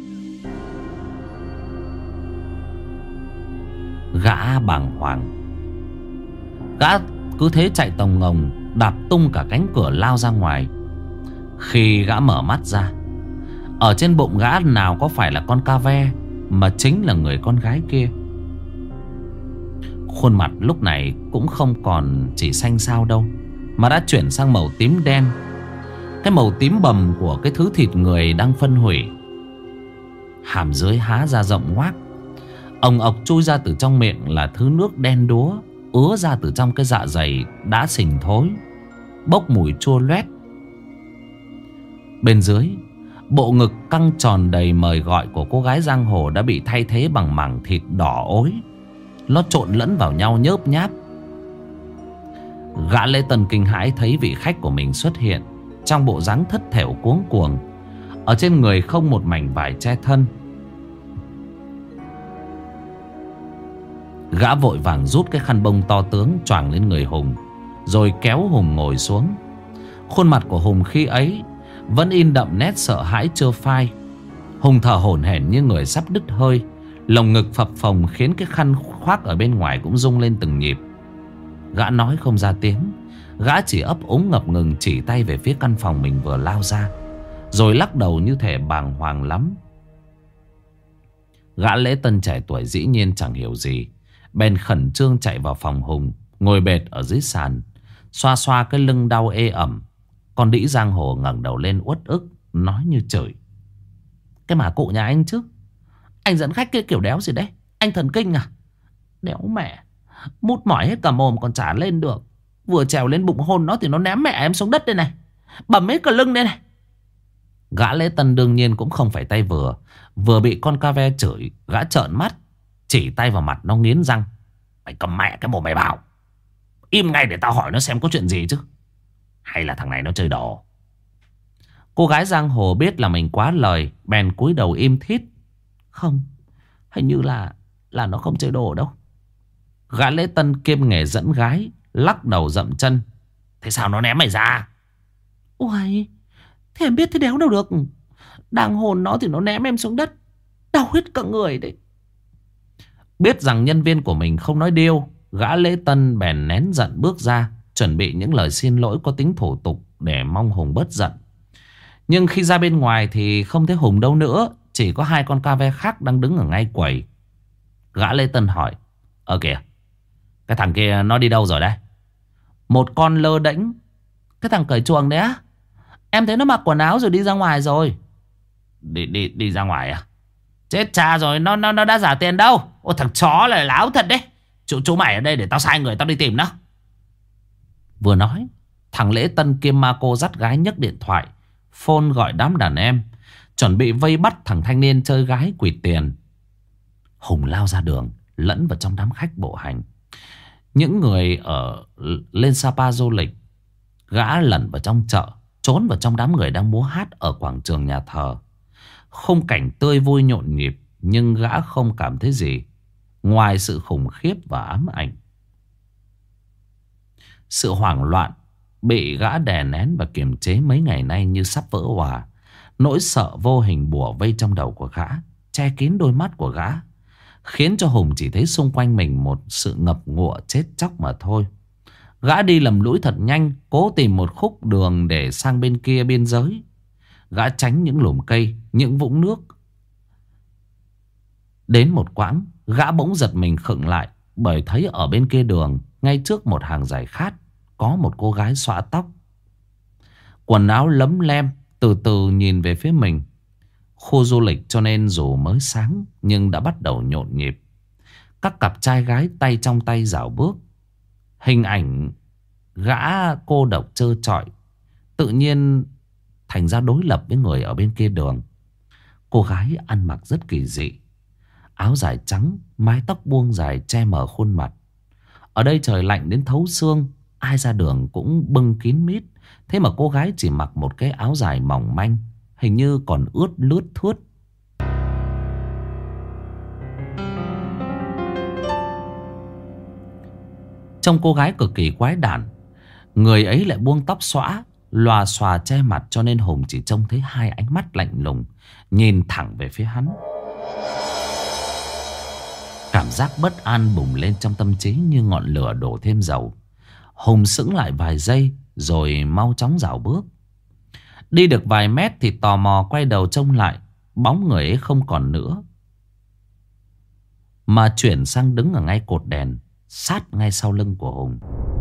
Gã bàng hoàng. Gã cứ thế chạy tòng ngồng đạp tung cả cánh cửa lao ra ngoài. Khi gã mở mắt ra, ở trên bụng gã nào có phải là con ca ve, mà chính là người con gái kia. Khuôn mặt lúc này cũng không còn chỉ xanh xao đâu, mà đã chuyển sang màu tím đen. Cái màu tím bầm của cái thứ thịt người đang phân hủy. Hàm dưới há ra rộng ngoác, ồng ọc chui ra từ trong miệng là thứ nước đen đúa, ứa ra từ trong cái dạ dày đã sình thối, bốc mùi chua loét. Bên dưới, bộ ngực căng tròn đầy mời gọi của cô gái giang hồ đã bị thay thế bằng mảng thịt đỏ ối. Nó trộn lẫn vào nhau nhớp nháp. Gã Lễ Tân kinh hãi thấy vị khách của mình xuất hiện trong bộ dáng thất thểu cuống cuồng. Ở trên người không một mảnh vải che thân. Gã vội vàng rút cái khăn bông to tướng choàng lên người Hùng, rồi kéo Hùng ngồi xuống. Khuôn mặt của Hùng khi ấy vẫn in đậm nét sợ hãi chưa phai. Hùng thở hổn hển như người sắp đứt hơi, lồng ngực phập phồng khiến cái khăn khoác ở bên ngoài cũng rung lên từng nhịp. Gã nói không ra tiếng. Gã chỉ ấp úng ngập ngừng chỉ tay về phía căn phòng mình vừa lao ra, rồi lắc đầu như thể bàng hoàng lắm. Gã Lễ Tân trẻ tuổi dĩ nhiên chẳng hiểu gì, bèn khẩn trương chạy vào phòng Hùng, ngồi bệt ở dưới sàn, xoa xoa cái lưng đau ê ẩm. Con đĩ giang hồ ngẩng đầu lên uất ức, nói như chửi: "Cái mà cụ nhà anh chứ, anh dẫn khách kia kiểu đéo gì đấy, anh thần kinh à? Đéo mẹ, mút mỏi hết cả mồm còn chả lên được. Vừa trèo lên bụng hôn nó thì nó ném mẹ em xuống đất đây này, bầm hết cả lưng đây này." Gã Lễ Tân đương nhiên cũng không phải tay vừa. Vừa bị con ca ve chửi, gã trợn mắt, chỉ tay vào mặt nó nghiến răng: "Mày cầm mẹ cái mồm mày bảo, im ngay để tao hỏi nó xem có chuyện gì chứ. Hay là thằng này nó chơi đồ?" Cô gái giang hồ biết là mình quá lời, bèn cúi đầu im thít: "Không, hình như là nó không chơi đồ đâu." Gã Lễ Tân kiêm nghề dẫn gái, lắc đầu dậm chân: "Thế sao nó ném mày ra?" "Uầy, thế em biết thế đéo đâu được. Đang hồn nó thì nó ném em xuống đất, đau hết cả người đấy." Biết rằng nhân viên của mình không nói điêu, gã Lễ Tân bèn nén giận bước ra, chuẩn bị những lời xin lỗi có tính thủ tục để mong Hùng bớt giận. Nhưng khi ra bên ngoài thì không thấy Hùng đâu nữa, chỉ có hai con ca ve khác đang đứng ở ngay quầy. Gã Lễ Tân hỏi: kìa, cái thằng kia nó đi đâu rồi đây?" Một con lơ đễnh: "Cái thằng cởi chuồng đấy á, em thấy nó mặc quần áo rồi đi ra ngoài rồi." Đi ra ngoài à? Chết cha rồi, nó đã giả tiền đâu. Ôi thằng chó này láo thật đấy. Chú mày ở đây để tao sai người tao đi tìm nó. Vừa nói, thằng Lễ Tân kiêm ma cô dắt gái nhấc điện thoại phone gọi đám đàn em, chuẩn bị vây bắt thằng thanh niên chơi gái quỵt tiền. Hùng lao ra đường, lẫn vào trong đám khách bộ hành. Những người ở lên Sapa du lịch. Gã lẩn vào trong chợ, trốn vào trong đám người đang múa hát ở quảng trường nhà thờ. Khung cảnh tươi vui nhộn nhịp, nhưng gã không cảm thấy gì ngoài sự khủng khiếp và ám ảnh. Sự hoảng loạn bị gã đè nén và kiềm chế mấy ngày nay như sắp vỡ òa. Nỗi sợ vô hình bủa vây trong đầu của gã, che kín đôi mắt của gã, khiến cho Hùng chỉ thấy xung quanh mình một sự ngập ngụa chết chóc mà thôi. Gã đi lầm lũi thật nhanh, cố tìm một khúc đường để sang bên kia biên giới. Gã tránh những lùm cây, những vũng nước. Đến một quãng, gã bỗng giật mình khựng lại, bởi thấy ở bên kia đường, ngay trước một hàng giải khát, có một cô gái xõa tóc, quần áo lấm lem, từ từ nhìn về phía mình. Khu du lịch cho nên dù mới sáng nhưng đã bắt đầu nhộn nhịp. Các cặp trai gái tay trong tay dạo bước. Hình ảnh gã cô độc trơ trọi tự nhiên thành ra đối lập với người ở bên kia đường. Cô gái ăn mặc rất kỳ dị, áo dài trắng, mái tóc buông dài che mờ khuôn mặt. Ở đây trời lạnh đến thấu xương, ai ra đường cũng bưng kín mít. Thế mà cô gái chỉ mặc một cái áo dài mỏng manh, hình như còn ướt lướt thướt. Trông cô gái cực kỳ quái đản. Người ấy lại buông tóc xõa, lòa xòa che mặt, cho nên Hùng chỉ trông thấy hai ánh mắt lạnh lùng nhìn thẳng về phía hắn. Cảm giác bất an bùng lên trong tâm trí như ngọn lửa đổ thêm dầu. Hùng sững lại vài giây, rồi mau chóng rảo bước. Đi được vài mét thì tò mò quay đầu trông lại. Bóng người ấy không còn nữa, mà chuyển sang đứng ở ngay cột đèn, sát ngay sau lưng của Hùng.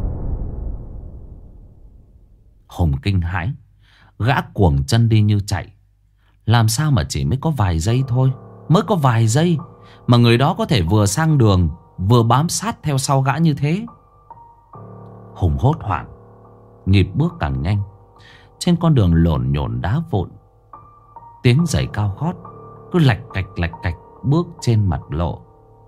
Hùng kinh hãi. Gã cuồng chân đi như chạy. Làm sao mà chỉ mới có vài giây thôi, mới có vài giây mà người đó có thể vừa sang đường vừa bám sát theo sau gã như thế. Hùng hốt hoảng, nhịp bước càng nhanh. Trên con đường lổn nhổn đá vụn, tiếng giày cao gót cứ lạch cạch bước trên mặt lộ.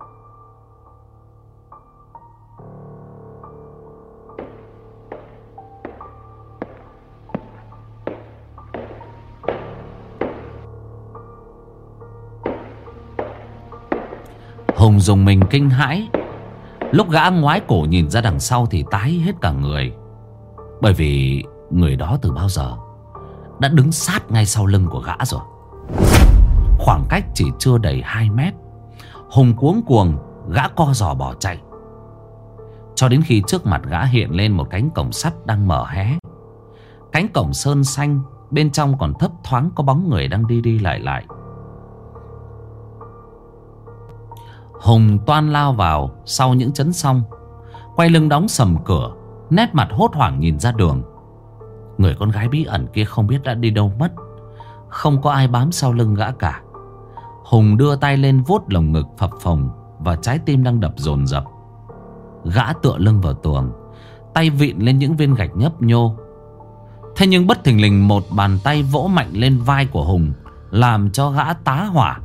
Hùng dùng mình kinh hãi. Lúc gã ngoái cổ nhìn ra đằng sau thì tái hết cả người. Bởi vì người đó từ bao giờ đã đứng sát ngay sau lưng của gã rồi. Khoảng cách chỉ chưa đầy 2 mét. Hùng cuống cuồng, gã co giò bỏ chạy, cho đến khi trước mặt gã hiện lên một cánh cổng sắt đang mở hé. Cánh cổng sơn xanh, bên trong còn thấp thoáng có bóng người đang đi đi lại lại. Hùng toan lao vào sau những chấn xong, quay lưng đóng sầm cửa, nét mặt hốt hoảng nhìn ra đường. Người con gái bí ẩn kia không biết đã đi đâu mất. Không có ai bám sau lưng gã cả. Hùng đưa tay lên vuốt lồng ngực phập phồng và trái tim đang đập dồn dập. Gã tựa lưng vào tường, tay vịn lên những viên gạch nhấp nhô. Thế nhưng bất thình lình một bàn tay vỗ mạnh lên vai của Hùng, làm cho gã tá hỏa.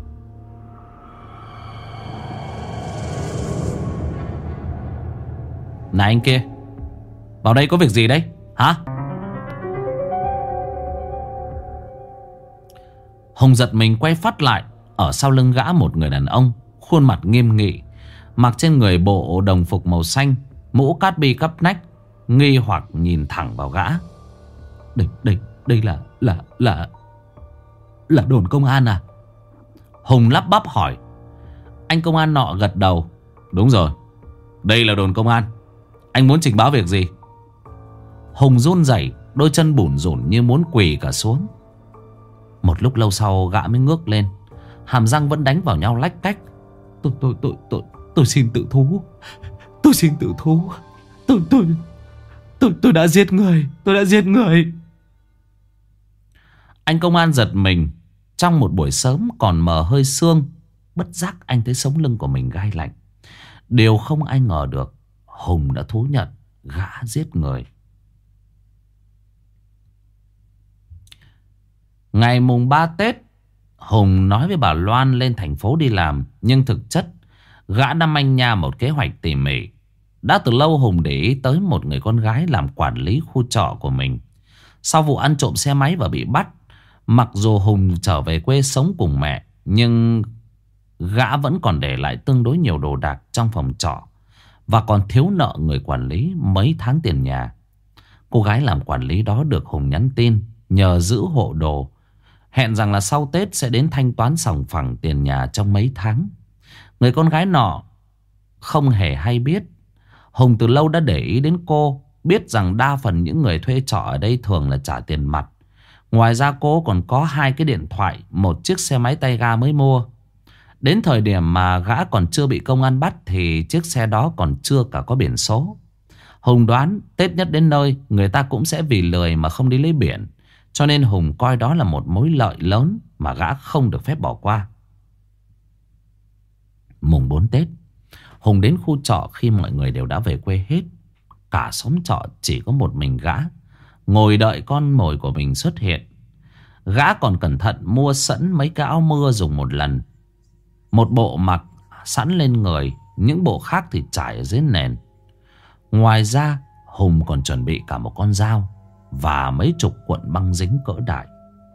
Này anh kia, vào đây có việc gì đấy hả? Hùng giật mình quay phát lại. Ở sau lưng gã một người đàn ông, khuôn mặt nghiêm nghị, mặc trên người bộ đồng phục màu xanh, mũ cát bi cắp nách, nghi hoặc nhìn thẳng vào gã. Đây là đồn công an à? Hùng lắp bắp hỏi. Anh công an nọ gật đầu. Đúng rồi, đây là đồn công an. Anh muốn trình báo việc gì? Hùng run rẩy, đôi chân bủn rủn như muốn quỳ cả xuống. Một lúc lâu sau gã mới ngước lên, hàm răng vẫn đánh vào nhau lách cách. Tôi xin tự thú. Tôi xin tự thú. Tôi đã giết người. Tôi đã giết người. Anh công an giật mình. Trong một buổi sớm còn mờ hơi sương, bất giác anh thấy sống lưng của mình gai lạnh. Điều không ai ngờ được, Hùng đã thú nhận gã giết người. Ngày mùng 3 Tết, Hùng nói với bà Loan lên thành phố đi làm. Nhưng thực chất gã đã manh nha một kế hoạch tỉ mỉ. Đã từ lâu Hùng để ý tới một người con gái làm quản lý khu trọ của mình. Sau vụ ăn trộm xe máy và bị bắt, mặc dù Hùng trở về quê sống cùng mẹ, nhưng gã vẫn còn để lại tương đối nhiều đồ đạc trong phòng trọ, và còn thiếu nợ người quản lý mấy tháng tiền nhà. Cô gái làm quản lý đó được Hùng nhắn tin nhờ giữ hộ đồ, hẹn rằng là sau Tết sẽ đến thanh toán sòng phẳng tiền nhà trong mấy tháng. Người con gái nọ không hề hay biết Hùng từ lâu đã để ý đến cô, biết rằng đa phần những người thuê trọ ở đây thường là trả tiền mặt. Ngoài ra cô còn có 2 cái điện thoại, một chiếc xe máy tay ga mới mua. Đến thời điểm mà gã còn chưa bị công an bắt thì chiếc xe đó còn chưa cả có biển số. Hùng đoán Tết nhất đến nơi, người ta cũng sẽ vì lười mà không đi lấy biển. Cho nên Hùng coi đó là một mối lợi lớn mà gã không được phép bỏ qua. Mùng 4 Tết, Hùng đến khu trọ khi mọi người đều đã về quê hết. Cả xóm trọ chỉ có một mình gã ngồi đợi con mồi của mình xuất hiện. Gã còn cẩn thận mua sẵn mấy cái áo mưa dùng một lần. Một bộ mặc sẵn lên người, những bộ khác thì trải ở dưới nền. Ngoài ra Hùng còn chuẩn bị cả một con dao và mấy chục cuộn băng dính cỡ đại.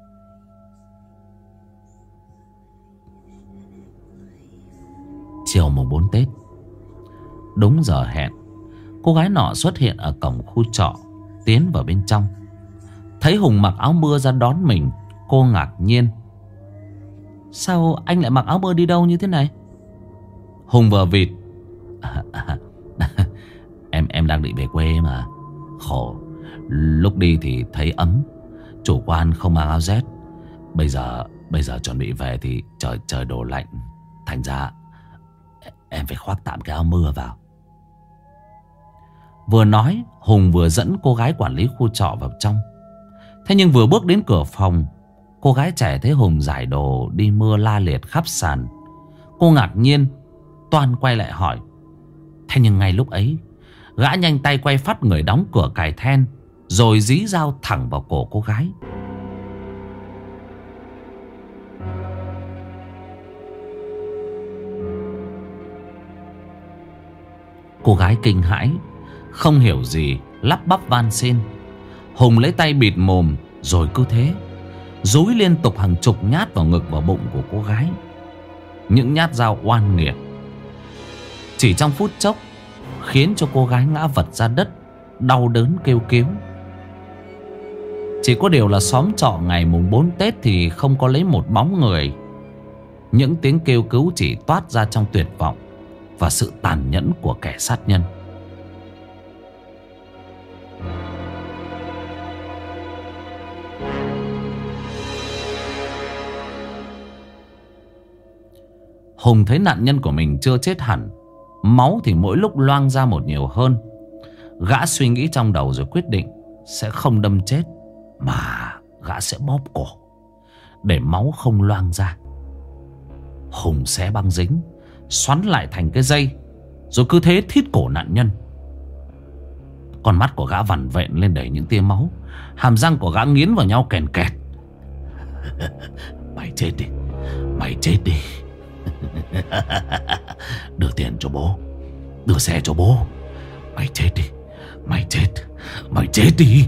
Chiều mùng 4 Tết, đúng giờ hẹn, cô gái nọ xuất hiện ở cổng khu trọ, tiến vào bên trong. Thấy Hùng mặc áo mưa ra đón mình, cô ngạc nhiên. Sao anh lại mặc áo mưa đi đâu như thế này? Hùng vờ vịt. Em đang định về quê mà. Khổ, Lúc đi thì thấy ấm, chủ quan không mang áo rét. Bây giờ chuẩn bị về thì trời đổ lạnh. Thành ra em phải khoác tạm cái áo mưa vào. Vừa nói, Hùng vừa dẫn cô gái quản lý khu trọ vào trong. Thế nhưng vừa bước đến cửa phòng, cô gái trẻ thấy Hùng giải đồ đi mưa la liệt khắp sàn. Cô ngạc nhiên, toan quay lại hỏi. Thế nhưng ngay lúc ấy, gã nhanh tay quay phát người đóng cửa cài then, rồi dí dao thẳng vào cổ cô gái. Cô gái kinh hãi, không hiểu gì, lắp bắp van xin. Hùng lấy tay bịt mồm, rồi cứ thế dúi liên tục hàng chục nhát vào ngực và bụng của cô gái. Những nhát dao oan nghiệt chỉ trong phút chốc khiến cho cô gái ngã vật ra đất, đau đớn kêu cứu. Chỉ có điều là xóm trọ ngày mùng 4 Tết thì không có lấy một bóng người. Những tiếng kêu cứu chỉ toát ra trong tuyệt vọng và sự tàn nhẫn của kẻ sát nhân. Hùng thấy nạn nhân của mình chưa chết hẳn, máu thì mỗi lúc loang ra một nhiều hơn. Gã suy nghĩ trong đầu rồi quyết định sẽ không đâm chết, mà gã sẽ bóp cổ để máu không loang ra. Hùng xé băng dính, xoắn lại thành cái dây, rồi cứ thế thít cổ nạn nhân. Con mắt của gã vằn vện lên đầy những tia máu, hàm răng của gã nghiến vào nhau kèn kẹt. Mày chết đi, mày chết đi. Đưa tiền cho bố, đưa xe cho bố. Mày chết đi, mày chết đi.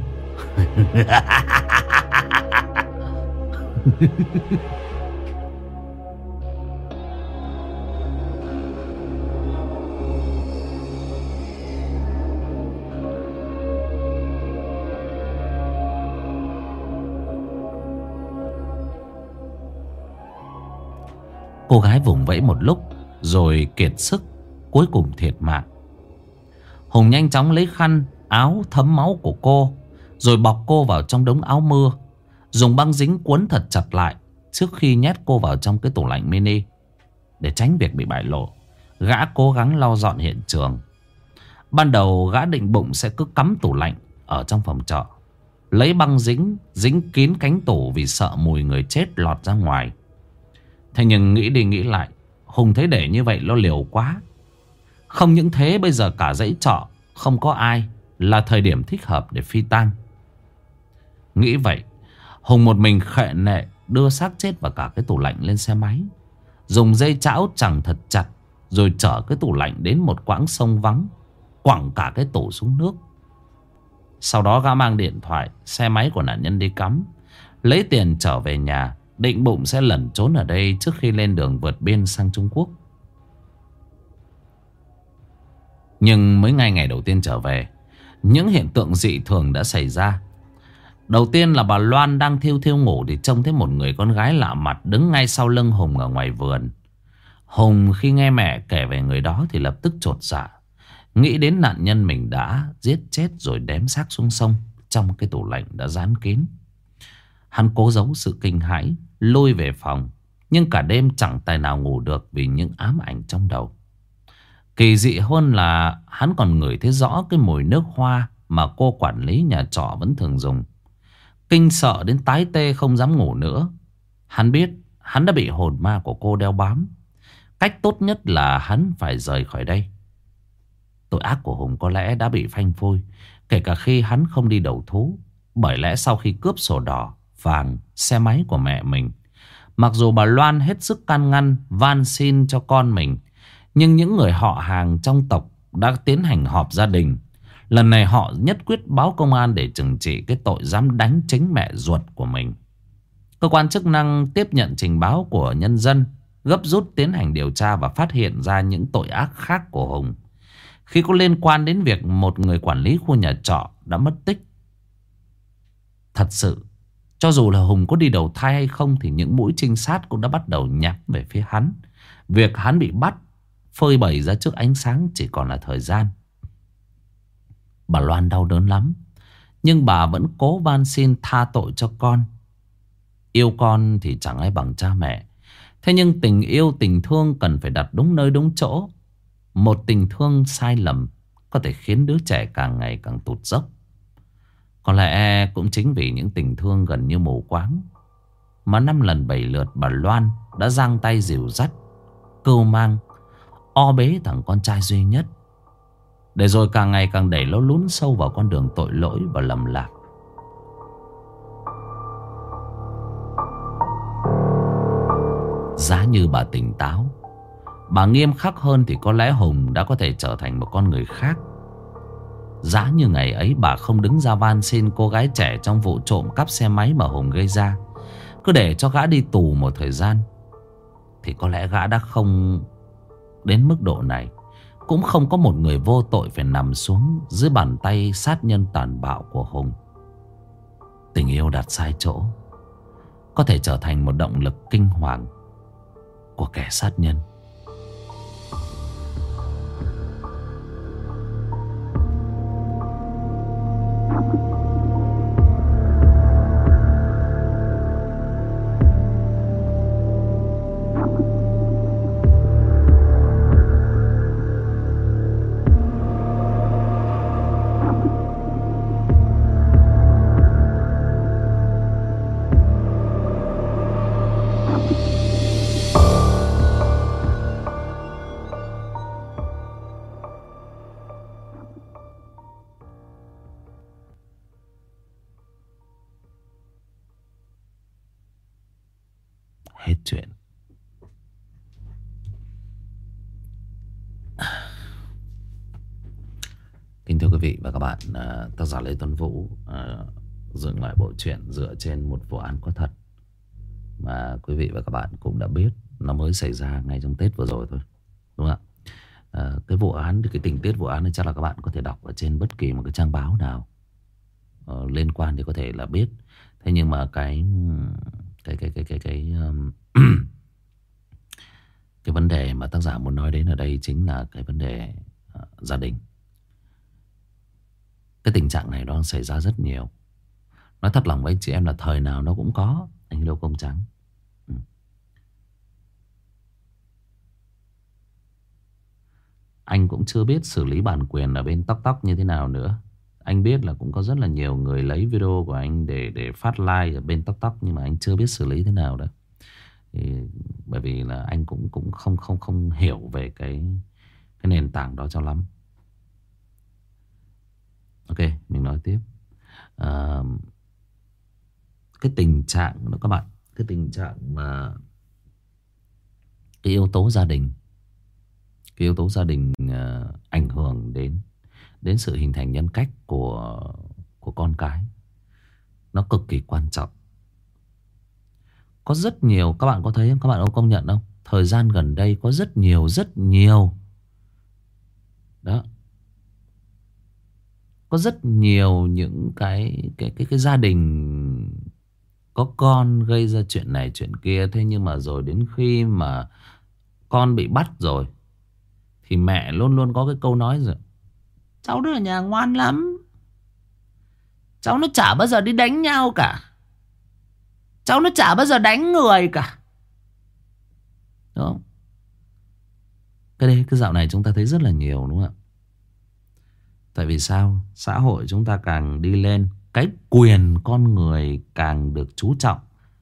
Cô gái vùng vẫy một lúc rồi kiệt sức, cuối cùng thiệt mạng. Hùng nhanh chóng lấy khăn áo thấm máu của cô, rồi bọc cô vào trong đống áo mưa, dùng băng dính cuốn thật chặt lại trước khi nhét cô vào trong cái tủ lạnh mini. Để tránh việc bị bại lộ, gã cố gắng lau dọn hiện trường. Ban đầu gã định bụng sẽ cứ cắm tủ lạnh ở trong phòng trọ, lấy băng dính kín cánh tủ vì sợ mùi người chết lọt ra ngoài. Thế nhưng nghĩ đi nghĩ lại, Hùng thấy để như vậy nó liều quá. Không những thế, bây giờ cả dãy trọ không có ai, là thời điểm thích hợp để phi tang. Nghĩ vậy, Hùng một mình khệ nệ đưa xác chết và cả cái tủ lạnh lên xe máy, dùng dây chảo chằng thật chặt, rồi chở cái tủ lạnh đến một quãng sông vắng, quẳng cả cái tủ xuống nước. Sau đó gã mang điện thoại, xe máy của nạn nhân đi cắm, lấy tiền trở về nhà, định bụng sẽ lẩn trốn ở đây trước khi lên đường vượt biên sang Trung Quốc. Nhưng mới ngày đầu tiên trở về, những hiện tượng dị thường đã xảy ra. Đầu tiên là bà Loan đang thiêu thiêu ngủ thì trông thấy một người con gái lạ mặt đứng ngay sau lưng Hùng ở ngoài vườn. Hùng khi nghe mẹ kể về người đó thì lập tức chột dạ, nghĩ đến nạn nhân mình đã giết chết rồi đếm xác xuống sông trong cái tủ lạnh đã dán kín. Hắn cố giấu sự kinh hãi, lui về phòng, nhưng cả đêm chẳng tài nào ngủ được vì những ám ảnh trong đầu. Kỳ dị hơn là hắn còn ngửi thấy rõ cái mùi nước hoa mà cô quản lý nhà trọ vẫn thường dùng. Kinh sợ đến tái tê không dám ngủ nữa. Hắn biết hắn đã bị hồn ma của cô đeo bám. Cách tốt nhất là hắn phải rời khỏi đây. Tội ác của Hùng có lẽ đã bị phanh phui, kể cả khi hắn không đi đầu thú. Bởi lẽ sau khi cướp sổ đỏ, vàng, xe máy của mẹ mình, mặc dù bà Loan hết sức can ngăn, van xin cho con mình, nhưng những người họ hàng trong tộc đã tiến hành họp gia đình. Lần này họ nhất quyết báo công an để trừng trị cái tội dám đánh chính mẹ ruột của mình. Cơ quan chức năng tiếp nhận trình báo của nhân dân, gấp rút tiến hành điều tra và phát hiện ra những tội ác khác của Hùng, khi có liên quan đến việc một người quản lý khu nhà trọ đã mất tích. Thật sự, cho dù là Hùng có đi đầu thai hay không thì những mũi trinh sát cũng đã bắt đầu nhắm về phía hắn. Việc hắn bị bắt, phơi bày ra trước ánh sáng chỉ còn là thời gian. Bà Loan đau đớn lắm, Nhưng bà vẫn cố van xin tha tội cho con. Yêu con thì chẳng ai bằng cha mẹ. Thế nhưng tình yêu, tình thương cần phải đặt đúng nơi đúng chỗ. Một tình thương sai lầm có thể khiến đứa trẻ càng ngày càng tụt dốc. Có lẽ cũng chính vì những tình thương gần như mù quáng mà 5 lần 7 lượt bà Loan đã giang tay dìu dắt, cưu mang, o bế thằng con trai duy nhất, để rồi càng ngày càng đẩy nó lún sâu vào con đường tội lỗi và lầm lạc. Giá như bà tỉnh táo, bà nghiêm khắc hơn thì có lẽ Hùng đã có thể trở thành một con người khác. Giá như ngày ấy bà không đứng ra van xin cô gái trẻ trong vụ trộm cắp xe máy mà Hùng gây ra, cứ để cho gã đi tù một thời gian, thì có lẽ gã đã không đến mức độ này. Cũng không có một người vô tội phải nằm xuống dưới bàn tay sát nhân tàn bạo của Hùng. Tình yêu đặt sai chỗ có thể trở thành một động lực kinh hoàng của kẻ sát nhân. Hết chuyện. Kính thưa quý vị và các bạn, tác giả Lê Tuấn Vũ dựng lại bộ truyện dựa trên một vụ án có thật mà quý vị và các bạn cũng đã biết, nó mới xảy ra ngay trong Tết vừa rồi thôi, đúng không ạ? Cái vụ án, cái tình tiết vụ án này chắc là các bạn có thể đọc ở trên bất kỳ một cái trang báo nào liên quan thì có thể là biết. Thế nhưng mà cái cái vấn đề mà tác giả muốn nói đến ở đây chính là cái vấn đề gia đình. Cái tình trạng này nó xảy ra rất nhiều. Nói thật lòng với anh chị em là thời nào nó cũng có. Anh Lô Công Trắng. Anh cũng chưa biết xử lý bản quyền ở bên Tóc Tóc như thế nào nữa. Anh biết là cũng có rất là nhiều người lấy video của anh để phát like ở bên Tóc Tóc, nhưng mà anh chưa biết xử lý thế nào đó. Thì bởi vì là anh cũng không hiểu về cái nền tảng đó cho lắm. Ok, mình nói tiếp. Cái tình trạng đó các bạn, cái tình trạng mà cái yếu tố gia đình, cái yếu tố gia đình ảnh hưởng đến sự hình thành nhân cách của con cái, nó cực kỳ quan trọng. Có rất nhiều, các bạn có thấy, các bạn có công nhận không? Thời gian gần đây có rất nhiều đó, có rất nhiều những cái gia đình có con gây ra chuyện này chuyện kia. Thế nhưng mà rồi đến khi mà con bị bắt rồi thì mẹ luôn luôn có cái câu nói rồi: cháu nó ở nhà ngoan lắm, cháu nó chả bao giờ đi đánh nhau cả, cháu nó chả bao giờ đánh người cả. Đúng không? Cái đấy, cái dạo này chúng ta thấy rất là nhiều, đúng không ạ? Tại vì sao? Xã hội chúng ta càng đi lên, cái quyền con người càng được chú trọng.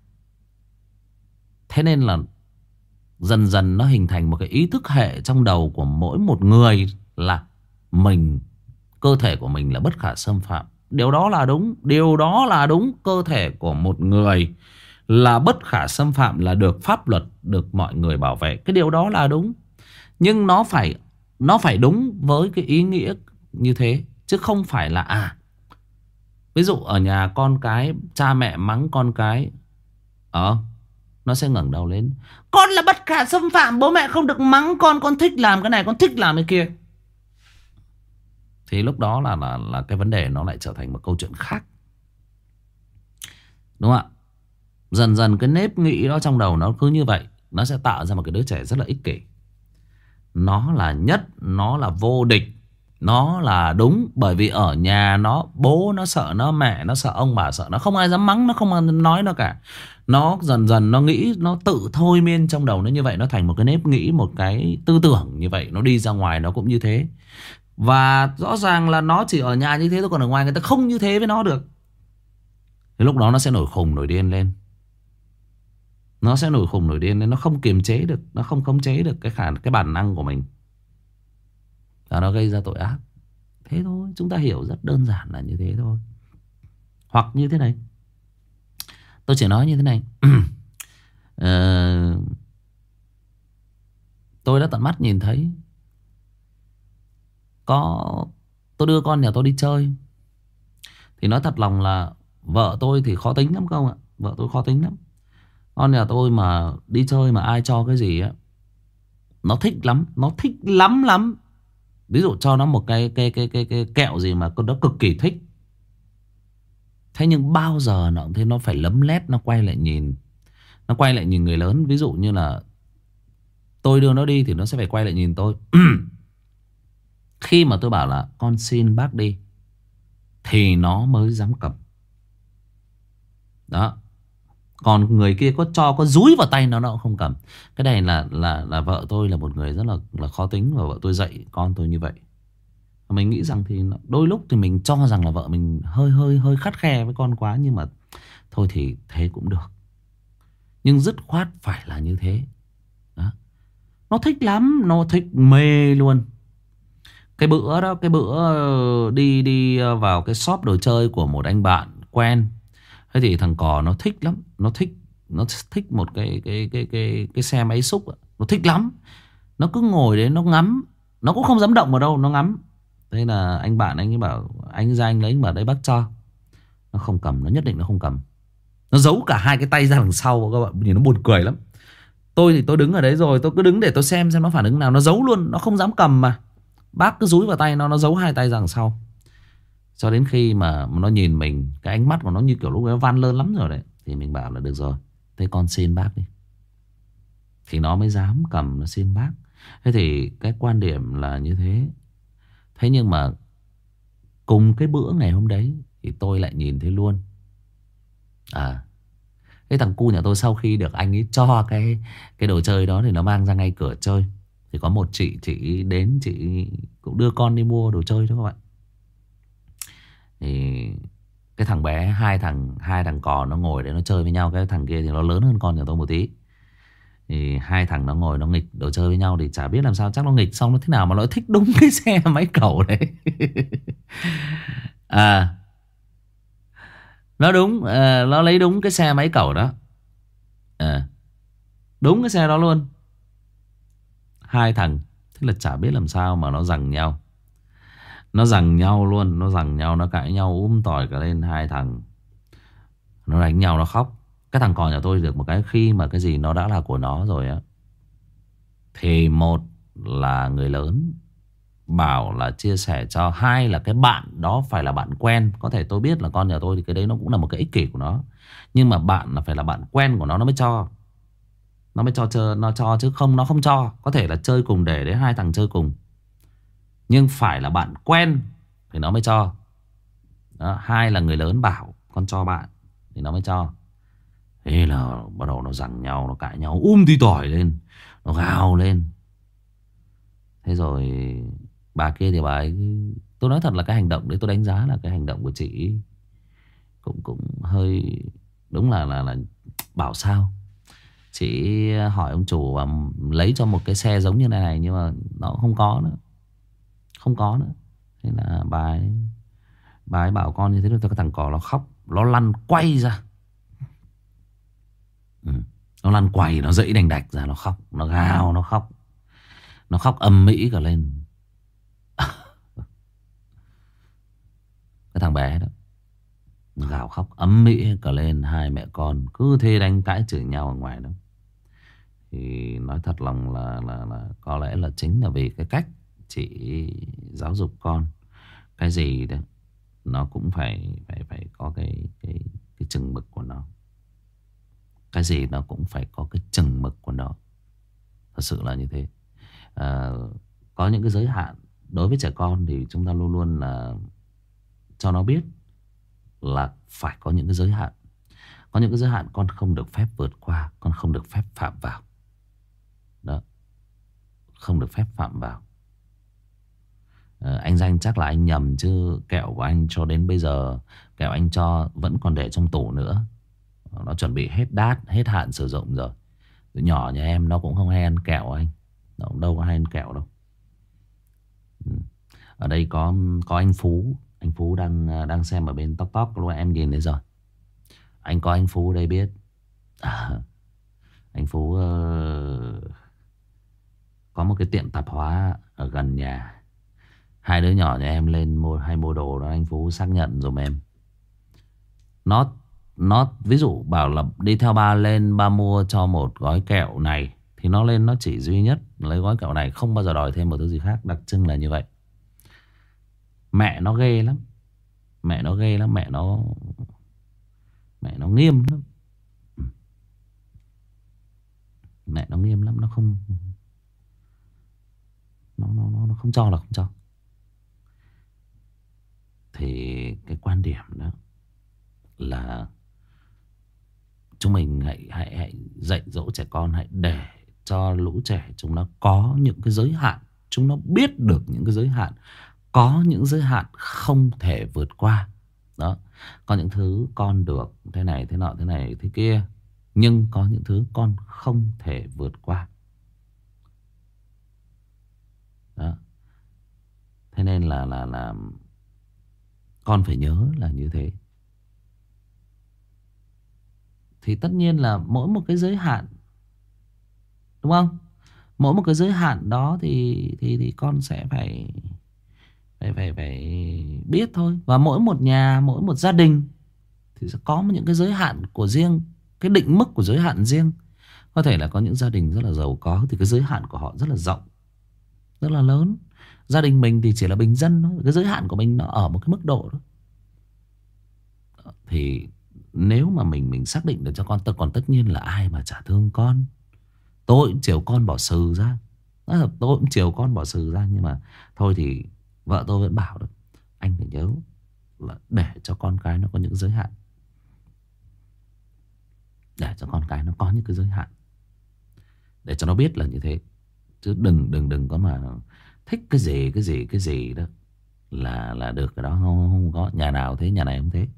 Thế nên là dần dần nó hình thành một cái ý thức hệ trong đầu của mỗi một người là mình, cơ thể của mình là bất khả xâm phạm. Điều đó là đúng. Điều đó là đúng. Cơ thể của một người là bất khả xâm phạm, là được pháp luật, được mọi người bảo vệ. Cái điều đó là đúng. Nhưng nó phải đúng với cái ý nghĩa như thế. Chứ không phải là ví dụ ở nhà con cái, cha mẹ mắng con cái, nó sẽ ngẩng đầu lên: con là bất khả xâm phạm, bố mẹ không được mắng con thích làm cái này, con thích làm cái kia. Thì lúc đó là cái vấn đề nó lại trở thành một câu chuyện khác. Đúng không ạ? Dần dần cái nếp nghĩ đó trong đầu nó cứ như vậy, nó sẽ tạo ra một cái đứa trẻ rất là ích kỷ. Nó là nhất, nó là vô địch, nó là đúng. Bởi vì ở nhà nó, bố nó sợ nó, mẹ nó sợ, ông bà sợ nó, không ai dám mắng nó, không ai nói nó cả. Nó dần dần nó nghĩ, nó tự thôi miên trong đầu nó như vậy. Nó thành một cái nếp nghĩ, một cái tư tưởng như vậy. Nó đi ra ngoài nó cũng như thế. Và rõ ràng là nó chỉ ở nhà như thế thôi, còn ở ngoài người ta không như thế với nó được. Thì lúc đó nó sẽ nổi khùng nổi điên lên. Nó sẽ nổi khùng nổi điên lên. Nó không kiềm chế được, nó không khống chế được cái bản năng của mình. Và nó gây ra tội ác. Thế thôi, chúng ta hiểu rất đơn giản là như thế thôi. Hoặc như thế này, tôi chỉ nói như thế này. Ờ, tôi đã tận mắt nhìn thấy, có, tôi đưa con nhà tôi đi chơi. Thì nói thật lòng là vợ tôi thì khó tính lắm không ạ. Vợ tôi khó tính lắm. Con nhà tôi mà đi chơi mà ai cho cái gì á, nó thích lắm, nó thích lắm lắm. Ví dụ cho nó một cái kẹo gì mà con nó cực kỳ thích. Thế nhưng bao giờ nó cũng thế, nó phải lấm lét, nó quay lại nhìn. Nó quay lại nhìn người lớn. Ví dụ như là tôi đưa nó đi thì nó sẽ phải quay lại nhìn tôi. Khi mà tôi bảo là con xin bác đi thì nó mới dám cầm. Đó. Còn người kia có cho, có dúi vào tay nó cũng không cầm. Cái này là vợ tôi là một người rất là khó tính. Và vợ tôi dạy con tôi như vậy. Mình nghĩ rằng thì đôi lúc thì mình cho rằng là vợ mình hơi khắt khe với con quá. Nhưng mà thôi thì thế cũng được. Nhưng dứt khoát phải là như thế. Đó. Nó thích lắm, nó thích mê luôn. Cái bữa đó, cái bữa đi đi vào cái shop đồ chơi của một anh bạn quen. Thế thì thằng cò nó thích lắm, nó thích một cái xe máy xúc. Nó thích lắm. Nó cứ ngồi đấy nó ngắm. Nó cũng không dám động vào đâu, nó ngắm. Thế là anh bạn anh ấy bảo, anh ra anh lấy, anh bảo đây bác cho. Nó không cầm, nó nhất định nó không cầm. Nó giấu cả hai cái tay ra đằng sau. Các bạn nhìn nó buồn cười lắm. Tôi thì tôi đứng ở đấy rồi, tôi cứ đứng để tôi xem nó phản ứng nào. Nó giấu luôn, nó không dám cầm mà. Bác cứ dúi vào tay nó giấu hai tay ra đằng sau. Cho đến khi mà nó nhìn mình, cái ánh mắt của nó như kiểu lúc ấy nó van lơn lắm rồi đấy. Thì mình bảo là được rồi, thế con xin bác đi. Thì nó mới dám cầm, nó xin bác. Thế thì cái quan điểm là như thế. Thế nhưng mà cùng cái bữa ngày hôm đấy thì tôi lại nhìn thấy luôn. À, cái thằng cu nhà tôi sau khi được anh ấy cho cái đồ chơi đó thì nó mang ra ngay cửa chơi. Thì có một chị đến, chị cũng đưa con đi mua đồ chơi đó các bạn. Thì cái thằng bé, hai thằng cò nó ngồi để nó chơi với nhau. Cái thằng kia thì nó lớn hơn con nhà tôi một tí. Thì hai thằng nó ngồi nó nghịch đồ chơi với nhau. Thì chả biết làm sao, chắc nó nghịch xong nó thế nào mà nó thích đúng cái xe máy cẩu đấy. À, nó đúng, nó lấy đúng cái xe máy cẩu đó. À, đúng cái xe đó luôn. Hai thằng thế là chả biết làm sao mà nó giằng nhau. Nó giằng nhau luôn, nó giằng nhau, nó cãi nhau tỏi cả lên. Hai thằng nó đánh nhau, nó khóc. Cái thằng con nhà tôi được một cái, khi mà cái gì nó đã là của nó rồi á, thì một là người lớn bảo là chia sẻ cho, hai là cái bạn đó phải là bạn quen. Có thể tôi biết là con nhà tôi thì cái đấy nó cũng là một cái ích kỷ của nó. Nhưng mà bạn là phải là bạn quen của nó mới cho. Nó mới cho chơi, nó cho chứ không nó không cho. Có thể là chơi cùng để đấy hai thằng chơi cùng, nhưng phải là bạn quen thì nó mới cho. Đó, hai là người lớn bảo con cho bạn thì nó mới cho. Thế là bắt đầu nó giằng nhau, nó cãi nhau tí tỏi lên, nó gào lên. Thế rồi bà kia thì bà ấy, tôi nói thật là cái hành động đấy tôi đánh giá là cái hành động của chị cũng cũng hơi, đúng là bảo sao. Chị hỏi ông chủ và lấy cho một cái xe giống như này này, nhưng mà nó không có nữa. Không có nữa. Thế là bà ấy bảo con như thế. Rồi cái thằng cò nó khóc, nó lăn quay ra. Ừ. Nó lăn quay, nó dẫy đành đạch ra, nó khóc, nó gào, nó khóc. Nó khóc ầm ĩ cả lên. Cái thằng bé đó gào khóc ầm ĩ cả lên. Hai mẹ con cứ thế đánh cãi chửi nhau ở ngoài đó. Thì nói thật lòng là có lẽ là chính là vì cái cách chị giáo dục con. Cái gì đó nó cũng phải có cái chừng mực của nó. Cái gì nó cũng phải có cái chừng mực của nó. Thật sự là như thế. À, có những cái giới hạn đối với trẻ con thì chúng ta luôn luôn là cho nó biết là phải có những cái giới hạn. Có những cái giới hạn con không được phép vượt qua, con không được phép phạm vào. Đó, không được phép phạm vào. Anh Danh chắc là anh nhầm, chứ kẹo của anh cho đến bây giờ, kẹo anh cho vẫn còn để trong tủ nữa. Nó chuẩn bị hết đát, hết hạn sử dụng rồi. Tụi nhỏ nhà em nó cũng không hay ăn kẹo anh. Nó cũng đâu có hay ăn kẹo đâu. Ở đây có anh Phú. Anh Phú đang xem ở bên Tóc Tóc. Lúc em nhìn thấy rồi. Anh có anh Phú đây biết. Anh Phú có một cái tiệm tạp hóa ở gần nhà. Hai đứa nhỏ nhà em lên mua đồ đó, anh Phú xác nhận dùm em. Nó ví dụ bảo là đi theo ba lên, ba mua cho một gói kẹo này, thì nó lên nó chỉ duy nhất lấy gói kẹo này, không bao giờ đòi thêm một thứ gì khác. Đặc trưng là như vậy. Mẹ nó ghê lắm. Mẹ nó ghê lắm. Mẹ nó nghiêm lắm. Mẹ nó nghiêm lắm. Nó không Nó không cho là không cho. Thì cái quan điểm đó là chúng mình hãy dạy dỗ trẻ con, hãy để cho lũ trẻ chúng nó có những cái giới hạn. Chúng nó biết được những cái giới hạn. Có những giới hạn không thể vượt qua. Đó. Có những thứ con được thế này, thế nọ, thế này, thế kia. Nhưng có những thứ con không thể vượt qua. Đó. Thế nên là con phải nhớ là như thế. Thì tất nhiên là mỗi một cái giới hạn, đúng không? Mỗi một cái giới hạn đó thì con sẽ phải biết thôi. Và mỗi một nhà, mỗi một gia đình thì sẽ có những cái giới hạn của riêng, cái định mức của giới hạn riêng. Có thể là có những gia đình rất là giàu có thì cái giới hạn của họ rất là rộng, rất là lớn. Gia đình mình thì chỉ là bình dân thôi. Cái giới hạn của mình nó ở một cái mức độ đó. Thì nếu mà mình xác định được cho con, còn tất nhiên là ai mà chả thương con. Tôi cũng chiều con bỏ sừ ra. Tôi cũng chiều con bỏ sừ ra. Nhưng mà thôi thì vợ tôi vẫn bảo được, anh phải nhớ là để cho con cái nó có những giới hạn. Để cho con cái nó có những cái giới hạn, để cho nó biết là như thế. Chứ đừng có mà thích cái gì đó là được. Cái đó không có. Nhà nào thế, nhà này không thế.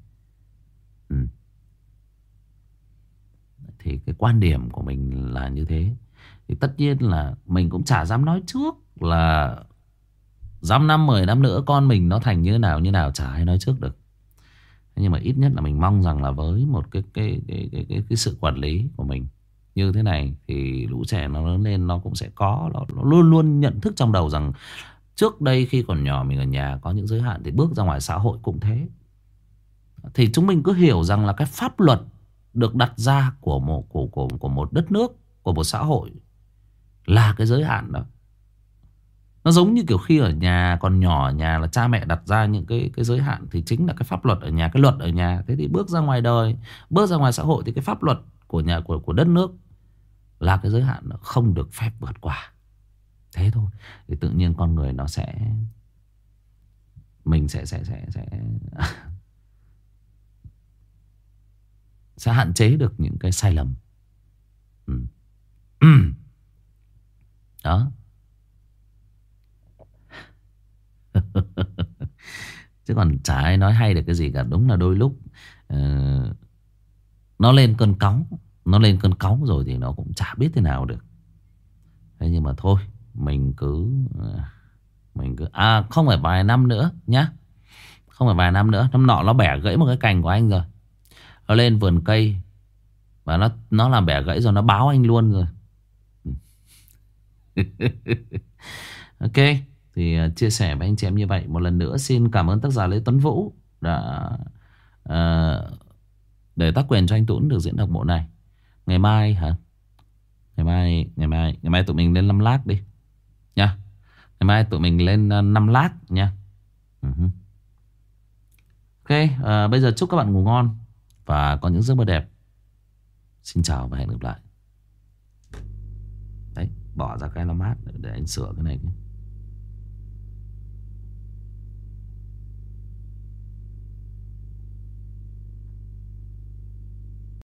Thì cái quan điểm của mình là như thế. Thì tất nhiên là mình cũng chả dám nói trước là dăm năm 10 năm nữa con mình nó thành như nào chả ai nói trước được. Nhưng mà ít nhất là mình mong rằng là với một cái sự quản lý của mình như thế này thì lũ trẻ nó lớn lên nó cũng sẽ có, nó luôn luôn nhận thức trong đầu rằng trước đây khi còn nhỏ mình ở nhà có những giới hạn, thì bước ra ngoài xã hội cũng thế. Thì chúng mình cứ hiểu rằng là cái pháp luật được đặt ra của một đất nước, của một xã hội là cái giới hạn đó. Nó giống như kiểu khi ở nhà còn nhỏ ở nhà là cha mẹ đặt ra những cái giới hạn, thì chính là cái pháp luật ở nhà, cái luật ở nhà. Thế thì bước ra ngoài đời, bước ra ngoài xã hội thì cái pháp luật của nhà, của đất nước là cái giới hạn, nó không được phép vượt qua. Thế thôi. Thì tự nhiên con người nó sẽ, mình sẽ sẽ hạn chế được những cái sai lầm. Đó. Chứ còn chả ai nói hay được cái gì cả. Đúng là đôi lúc nó lên cơn cáu. Nó lên cơn cáu rồi thì nó cũng chả biết thế nào được. Thế nhưng mà thôi, mình cứ không phải vài năm nữa nhá. Không phải vài năm nữa. Năm nọ nó bẻ gãy một cái cành của anh rồi. Nó lên vườn cây và nó làm bẻ gãy rồi, nó báo anh luôn rồi. Ok. Thì chia sẻ với anh chị em như vậy. Một lần nữa xin cảm ơn tác giả Lê Tuấn Vũ đã để tác quyền cho anh Tuấn được diễn đọc bộ này. Ngày mai hả? Ngày mai tụi mình lên 5 lát đi nha. Ngày mai tụi mình lên 5 lát nha. Ok, bây giờ chúc các bạn ngủ ngon và có những giấc mơ đẹp. Xin chào và hẹn gặp lại. Đấy, bỏ ra cái 5 lát để anh sửa cái này.